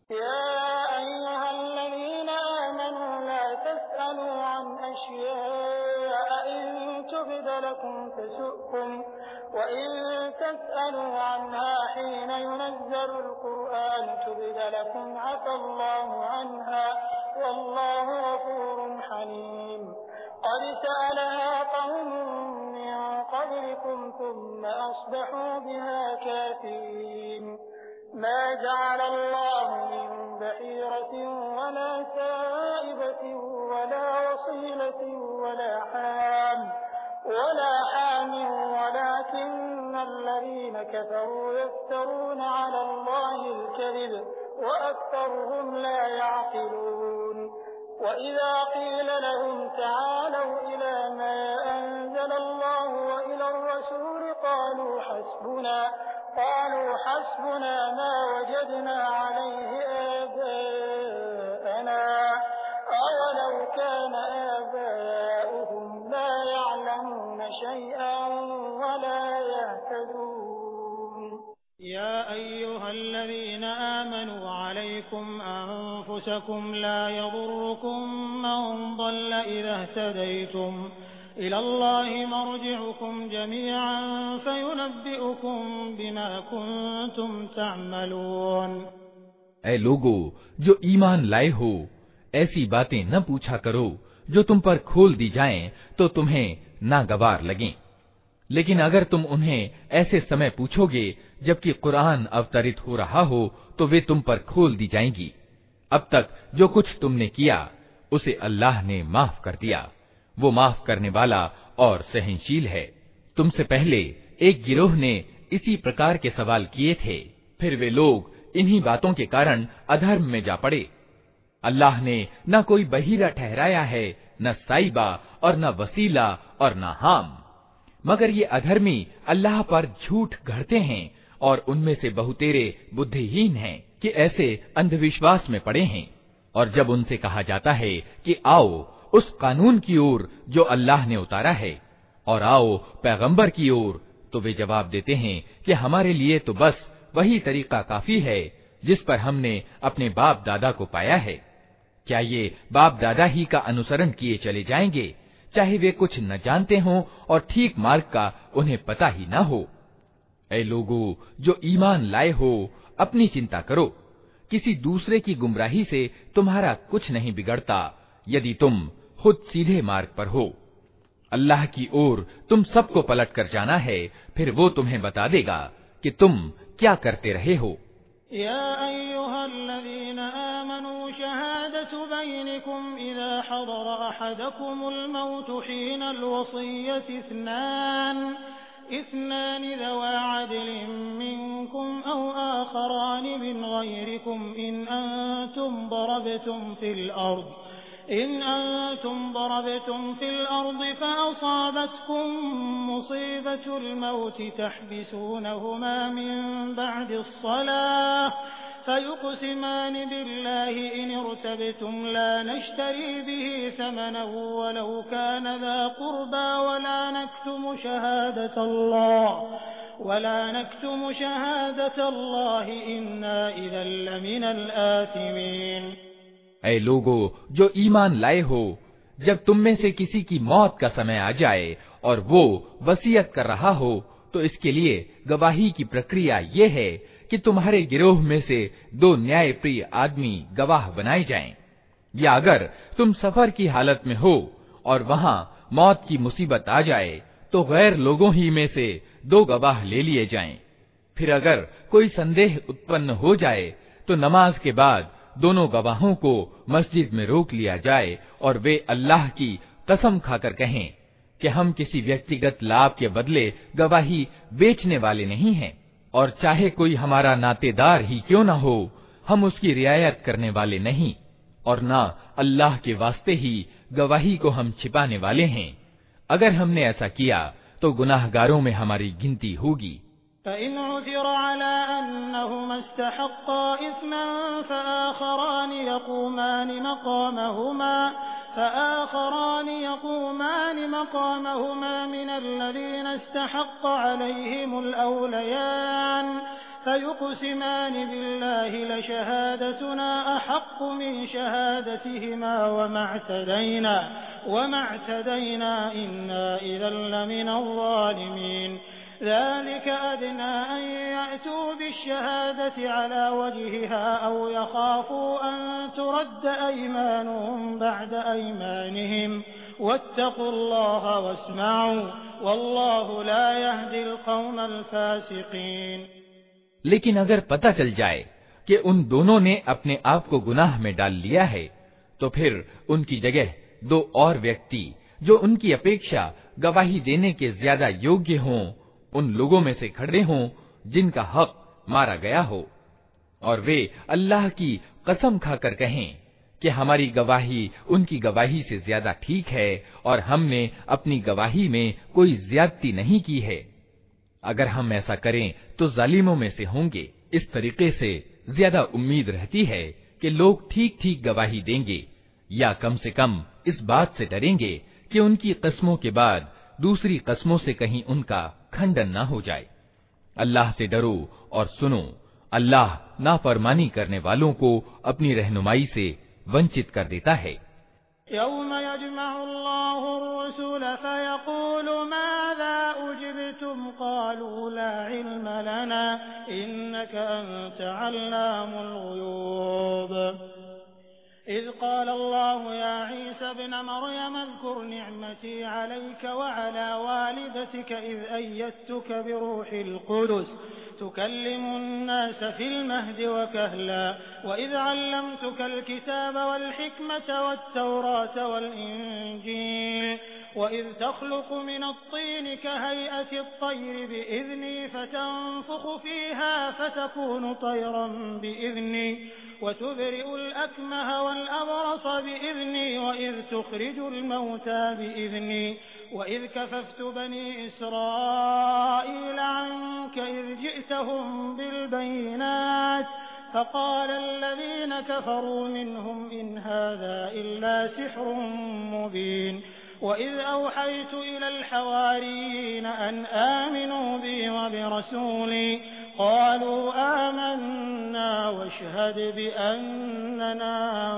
अन्फुसकुम ला यदुर्रुकुम मन ضل इज़ा इह्तदयतुम इलल्लाहि मर्जिउकुम जमीअन फयुनब्बिउकुम बिमा कुंतुम तअमलून। ऐ लोगो जो ईमान लाए हो, ऐसी बातें न पूछा करो जो तुम पर खोल दी जाएं तो तुम्हें नागवार लगें। लेकिन अगर तुम उन्हें ऐसे समय पूछोगे जबकि कुरान अवतरित हो रहा हो तो वे तुम पर खोल दी जाएंगी। अब तक जो कुछ तुमने किया उसे अल्लाह ने माफ कर दिया। वो माफ करने वाला और सहनशील है। तुमसे पहले एक गिरोह ने इसी प्रकार के सवाल किए थे, फिर वे लोग इन्हीं बातों के कारण अधर्म में जा पड़े। अल्लाह ने न कोई बहीरा ठहराया है, न साइबा और न वसीला और न हाम, मगर ये अधर्मी अल्लाह पर झूठ गढ़ते हैं और उनमें से बहुतेरे बुद्धिहीन हैं कि ऐसे अंधविश्वास में पड़े हैं। और जब उनसे कहा जाता है कि आओ उस कानून की ओर जो अल्लाह ने उतारा है और आओ पैगंबर की ओर, तो वे जवाब देते हैं कि हमारे लिए तो बस वही तरीका काफी है जिस पर हमने अपने बाप दादा को पाया है। क्या ये बाप दादा ही का अनुसरण किए चले जाएंगे, चाहे वे कुछ न जानते हों और ठीक मार्ग का उन्हें पता ही न हो। ऐ लोगों जो ईमान लाए हो, अपनी चिंता करो। किसी दूसरे की गुमराही से तुम्हारा कुछ नहीं बिगड़ता यदि तुम खुद सीधे मार्ग पर हो। अल्लाह की ओर तुम सबको पलट कर जाना है, फिर वो तुम्हें बता देगा कि तुम क्या करते रहे हो। या अय्युहल्लज़ीना आमनू शहादतु बैनिकुम इज़ा हदरा अहदकुमुल मौतु हीनल वसिय्यति इस्नान इस्नान ज़वा अदलिन मिनकुम औ आखरान मिन गैरिकुम इन अंतुम दरबतुम फिल अर्द इन अंतुम दरबतुम फिल अर्दि फअसाबतकुम मुसीबतुल मौति तहबिसूनहुमा मिन बअदिस्सलाह फयुक़सिमान बिल्लाहि इन इर्तबतुम ला नश्तरी बिही समनन वलौ कान ज़ा क़ुर्बा वला नक्तुमु शहादतल्लाह वला नक्तुमु शहादतल्लाह इन्ना इज़न लमिनल आसिमीन। ऐ लोगो जो ईमान लाए हो, जब तुम में से किसी की मौत का समय आ जाए और वो वसीयत कर रहा हो, तो इसके लिए गवाही की प्रक्रिया ये है कि तुम्हारे गिरोह में से दो न्यायप्रिय आदमी गवाह बनाए जाएं, या अगर तुम सफर की हालत में हो और वहां मौत की मुसीबत आ जाए तो गैर लोगों ही में से दो गवाह ले लिए जाएं। फिर अगर कोई संदेह उत्पन्न हो जाए तो नमाज के बाद दोनों गवाहों को मस्जिद में रोक लिया जाए और वे अल्लाह की कसम खाकर कहें कि हम किसी व्यक्तिगत लाभ के बदले गवाही बेचने वाले नहीं हैं, और चाहे कोई हमारा नातेदार ही क्यों न हो, हम उसकी रियायत करने वाले नहीं, और ना अल्लाह के वास्ते ही गवाही को हम छिपाने वाले हैं। अगर हमने ऐसा किया तो गुनाहगारों में हमारी गिनती होगी। फ़इन उज़िर अला अन्नहुमा इस्तहक़्क़ा इस्मन फ़आख़रान यक़ूमान मक़ामहुमा फ़आख़रान यक़ूमान मक़ामहुमा मिनल्लज़ीना इस्तहक़्क़ अलैहिमुल औलयान फ़युक़सिमान बिल्लाहि लशहादतुना अहक़्क़ु मिन शहादतिहिमा वमा अ'तदैना वमा अ'तदैना इन्ना इज़न लमिनज़ ज़ालिमीन। ذلك أدنى أن يأتوا بالشهادة على وجهها أو يخافوا أن ترد أيمان بعد أيمانهم واتقوا الله واسمعوا والله لا يهدي القوم الفاسقين। लेकिन अगर पता चल जाए कि उन दोनों ने अपने आप को गुनाह में डाल लिया है, तो फिर उनकी जगह दो और व्यक्ति जो उनकी अपेक्षा गवाही देने के ज्यादा योग्य हों, उन लोगों में से खड़े हों जिनका हक मारा गया हो, और वे अल्लाह की कसम खाकर कहें कि हमारी गवाही उनकी गवाही से ज्यादा ठीक है और हमने अपनी गवाही में कोई ज्यादती नहीं की है। अगर हम ऐसा करें तो जालिमों में से होंगे। इस तरीके से ज्यादा उम्मीद रहती है कि लोग ठीक ठीक गवाही देंगे, या कम से कम इस बात से डरेंगे कि उनकी कस्मों के बाद दूसरी कस्मों से कहीं उनका खंडन न हो जाए। अल्लाह से डरो और सुनो, अल्लाह नाफरमानी करने वालों को अपनी रहनुमाई से वंचित कर देता है। यौम यजमउल्लाहु अर्रुसुल फयक़ूलु माज़ा उजिब्तुम क़ालू ला इल्म लना इन्नका अंत अल्लामुल ग़ुयूब। إذ قال الله يا عيسى ابن مريم اذكر نعمتي عليك وعلى والدتك إذ أيدتك بروح القدس تكلم الناس في المهد وكهلا وإذ علمتك الكتاب والحكمة والتوراة والإنجيل وإذ تخلق من الطين كهيئة الطير بإذني فتنفخ فيها فتكون طيرا بإذني وتبرئ الأكمه والأبرص بإذني وإذ تخرج الموتى بإذني وإذ كففت بني إسرائيل عنك إذ جئتهم بالبينات فقال الذين كفروا منهم إن هذا إلا سحر مبين وإذ أوحيت إلى الحواريين أن آمنوا بي وبرسولي قالوا آمنا واشهد بأننا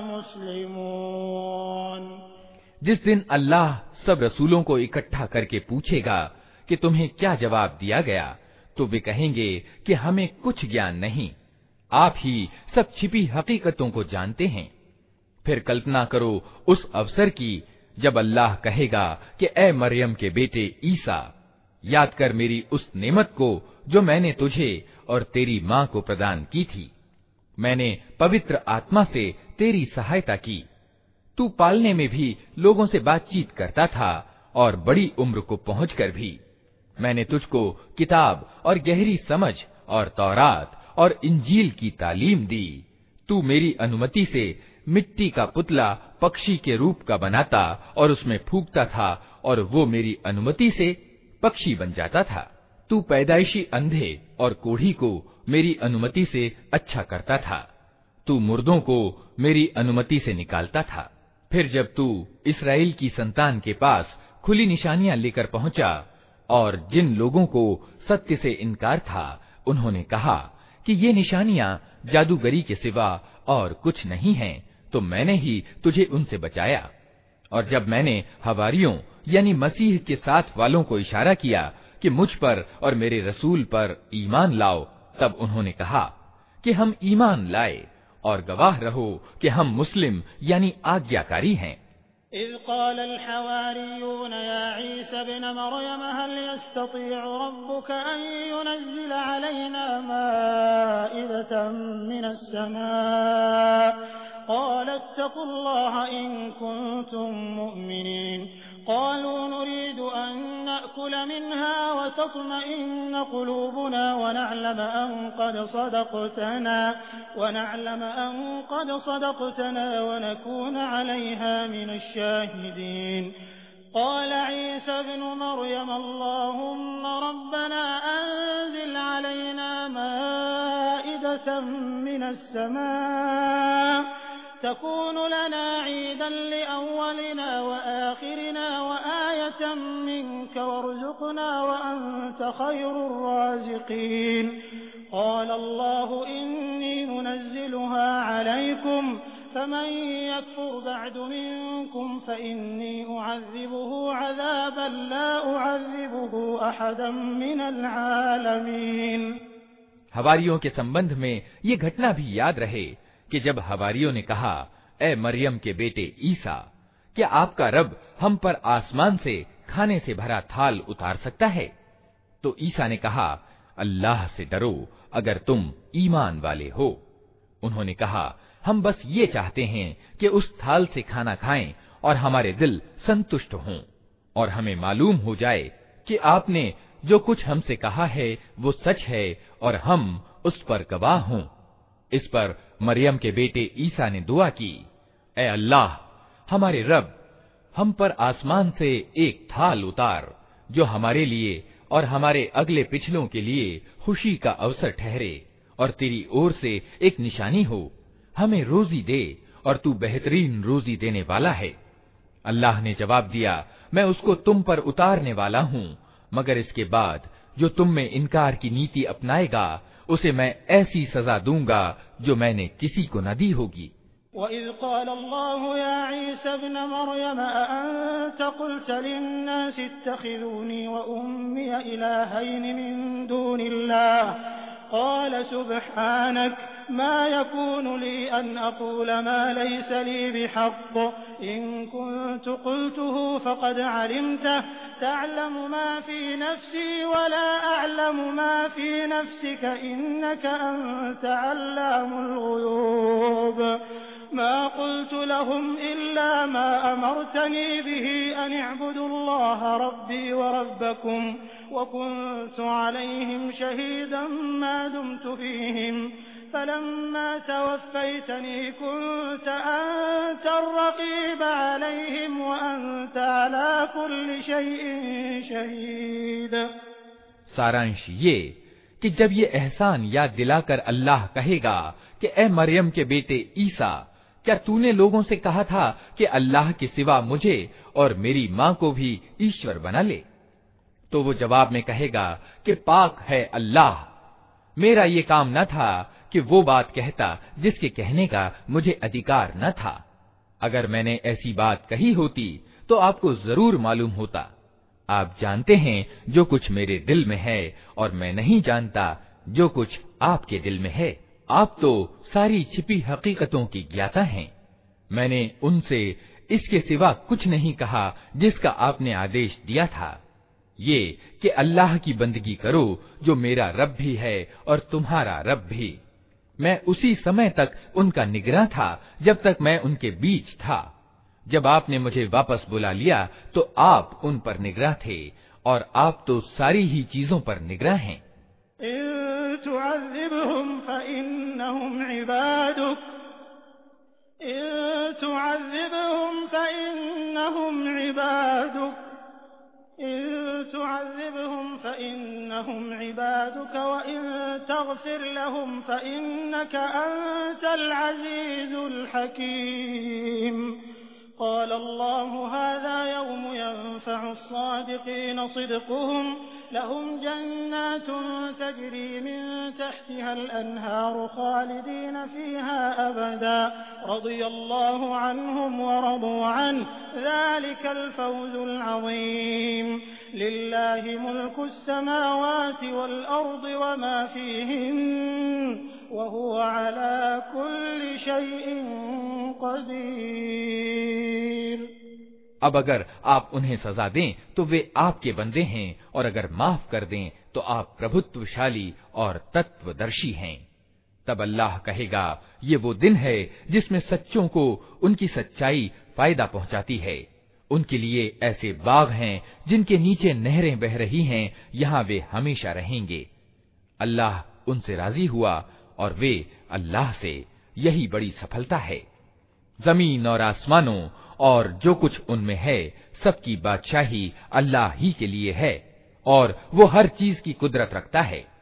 मुस्लिमून। जिस दिन अल्लाह सब रसूलों को इकट्ठा करके पूछेगा कि तुम्हें क्या जवाब दिया गया, तो वे कहेंगे कि हमें कुछ ज्ञान नहीं, आप ही सब छिपी हकीकतों को जानते हैं। फिर कल्पना करो उस अवसर की जब अल्लाह कहेगा कि ए मरियम के बेटे ईसा, याद कर मेरी उस नेमत को जो मैंने तुझे और तेरी माँ को प्रदान की थी। मैंने पवित्र आत्मा से तेरी सहायता की। तू पालने में भी लोगों से बातचीत करता था और बड़ी उम्र को पहुंचकर भी। मैंने तुझको किताब और गहरी समझ और तौरात और इंजील की तालीम दी। तू मेरी अनुमति से मिट्टी का पुतला पक्षी के रूप का बनाता और उसमें फूंकता था और वो मेरी अनुमति से पक्षी बन जाता था। तू पैदाइशी अंधे और कोढ़ी को मेरी अनुमति से अच्छा करता था। तू मुर्दों को मेरी अनुमति से निकालता था। फिर जब तू इस्राएल की संतान के पास खुली निशानियां लेकर पहुंचा और जिन लोगों को सत्य से इनकार था उन्होंने कहा कि ये निशानियां जादूगरी के सिवा और कुछ नहीं हैं, तो मैंने ही तुझे उनसे बचाया। और जब मैंने हवारियों यानी मसीह के साथ वालों को इशारा किया कि मुझ पर और मेरे रसूल पर ईमान लाओ, तब उन्होंने कहा कि हम ईमान लाए और गवाह रहो कि हम मुस्लिम यानी आज्ञाकारी हैं। इज़ क़ाल अल-हवारियून या ईसा इब्न मरयम हल यस्ततीअु रब्बुका अन युनज़्ज़िल अलैना माइदतन मिनस समा क़ाल इत्तक़ुल्लाह इन कुन्तुम मुअमिनीन क़ालू नुरीदु अन नअकुल मिन्हा व तत्मइन्न क़ुलूबुना व नअलम अन क़द सदक़तना व नअलम अन क़द सदक़तना व नकून अलैहा मिनश शाहिदीन। क़ाल ईसा इब्नु मरयम अल्लाहुम्मा रब्बना अंज़िल अलैना माइदतन मिनस समा तकून लना ईदन लिअव्वलिना व आखिरिना व आयतन मिनक वरज़ुक़ना व अंत खैरुर राज़िक़ीन। क़ाल अल्लाहु इन्नी मुनज़्ज़िलुहा अलैकुम फमन यकफुर बअद मिनकुम फइन्नी उअज़्ज़िबुहु अज़ाबन ला उअज़्ज़िबुहु अहदन मिनल आलमीन। हवारियों के संबंध में ये घटना भी याद रहे कि जब हवारियों ने कहा, ए मरियम के बेटे ईसा, क्या आपका रब हम पर आसमान से खाने से भरा थाल उतार सकता है? तो ईसा ने कहा, अल्लाह से डरो अगर तुम ईमान वाले हो। उन्होंने कहा, हम बस ये चाहते हैं कि उस थाल से खाना खाएं और हमारे दिल संतुष्ट हों और हमें मालूम हो जाए कि आपने जो कुछ हमसे कहा है वो सच है और हम उस पर गवाह हों। इस पर मरियम के बेटे ईसा ने दुआ की, ए अल्लाह हमारे रब, हम पर आसमान से एक थाल उतार जो हमारे लिए और हमारे अगले पिछलों के लिए खुशी का अवसर ठहरे और तेरी ओर से एक निशानी हो। हमें रोजी दे और तू बेहतरीन रोजी देने वाला है। अल्लाह ने जवाब दिया, मैं उसको तुम पर उतारने वाला हूँ, मगर इसके बाद जो तुम में इनकार की नीति अपनाएगा उसे मैं ऐसी सजा दूंगा जो मैंने किसी को न दी होगी। वइज़ क़ाल अल्लाहु या ईसा इब्न मरयम अअंत क़ुल्त लिन्नासि इत्तख़िज़ूनी व उम्मी इलाहैनि मिन दूनिल्लाह क़ाल सुब्हानक मा यकूनु ली अन अक़ूल मा लैसा ली बिहक़्क़ इन कुन्तु क़ुल्तुहु फ़क़द अलिमतहु तअलमु मा फ़ी नफ़्सी वला अअलमु मा फ़ी नफ़्सिक इन्नक अंत अल्लामुल ग़ुयूब। मा क़ुल्तु लहुम इल्ला मा अमरतनी बिही अन अअ्बुदुल्लाह रब्बी व रब्बकुम व कुन्तु अलैहिम शहीदन मा दुमतु फ़ीहिम फलम्मा तवफ़्फ़यतनी कुन्त अंत अर्रक़ीब अलैहिम व अंत अला कुल्लि शैइन शहीद। सारांश ये कि जब ये एहसान याद दिलाकर अल्लाह कहेगा कि ए मरियम के बेटे ईसा, क्या तूने लोगों से कहा था कि अल्लाह के सिवा मुझे और मेरी माँ को भी ईश्वर बना ले? तो वो जवाब में कहेगा कि पाक है अल्लाह, मेरा ये काम न था कि वो बात कहता जिसके कहने का मुझे अधिकार न था। अगर मैंने ऐसी बात कही होती तो आपको जरूर मालूम होता। आप जानते हैं जो कुछ मेरे दिल में है और मैं नहीं जानता जो कुछ आपके दिल में है। आप तो सारी छिपी हकीकतों की ज्ञाता हैं। मैंने उनसे इसके सिवा कुछ नहीं कहा जिसका आपने आदेश दिया था, ये कि अल्लाह की बंदगी करो जो मेरा रब भी है और तुम्हारा रब भी। मैं उसी समय तक उनका निगरान था जब तक मैं उनके बीच था। जब आपने मुझे वापस बुला लिया तो आप उन पर निगरान थे और आप तो सारी ही चीजों पर निगरान हैं। तुअज़्ज़िबहुम फ़इन्नहुम इबादुक इन तुअज़्ज़िबहुम फ़इन्नहुम इबादुक इन तुअज़्ज़िबहुम फ़इन्नहुम इबादुक व इन तग़फ़िर लहुम फ़इन्नक अंतल अज़ीज़ुल हकीम। क़ाल अल्लाहु हाज़ा यौम यंफ़अु अस्सादिक़ीन सिद्क़ुहुम लहुम जन्नातुन तजरी मिन तहतिहल अन्हारु ख़ालिदीन फ़ीहा अबदा रज़ियल्लाहु अन्हुम व रदू अन्हु ज़ालिकल फ़ौज़ुल अज़ीम। लिल्लाहि मुल्कुस समावाति वल अर्दि व मा फ़ीहिन्न व हुवा अला कुल्लि शैइन क़दीर। अब अगर आप उन्हें सजा दें तो वे आपके बंदे हैं, और अगर माफ कर दें तो आप प्रभुत्वशाली और तत्वदर्शी हैं। तब अल्लाह कहेगा, ये वो दिन है जिसमें सच्चों को उनकी सच्चाई फायदा पहुंचाती है। उनके लिए ऐसे बाग हैं जिनके नीचे नहरें बह रही हैं, यहाँ वे हमेशा रहेंगे। अल्लाह उनसे राजी हुआ और वे अल्लाह से। यही बड़ी सफलता है। जमीन और आसमानों और जो कुछ उनमें है, सबकी बादशाही अल्लाह ही के लिए है, और वो हर चीज की कुदरत रखता है।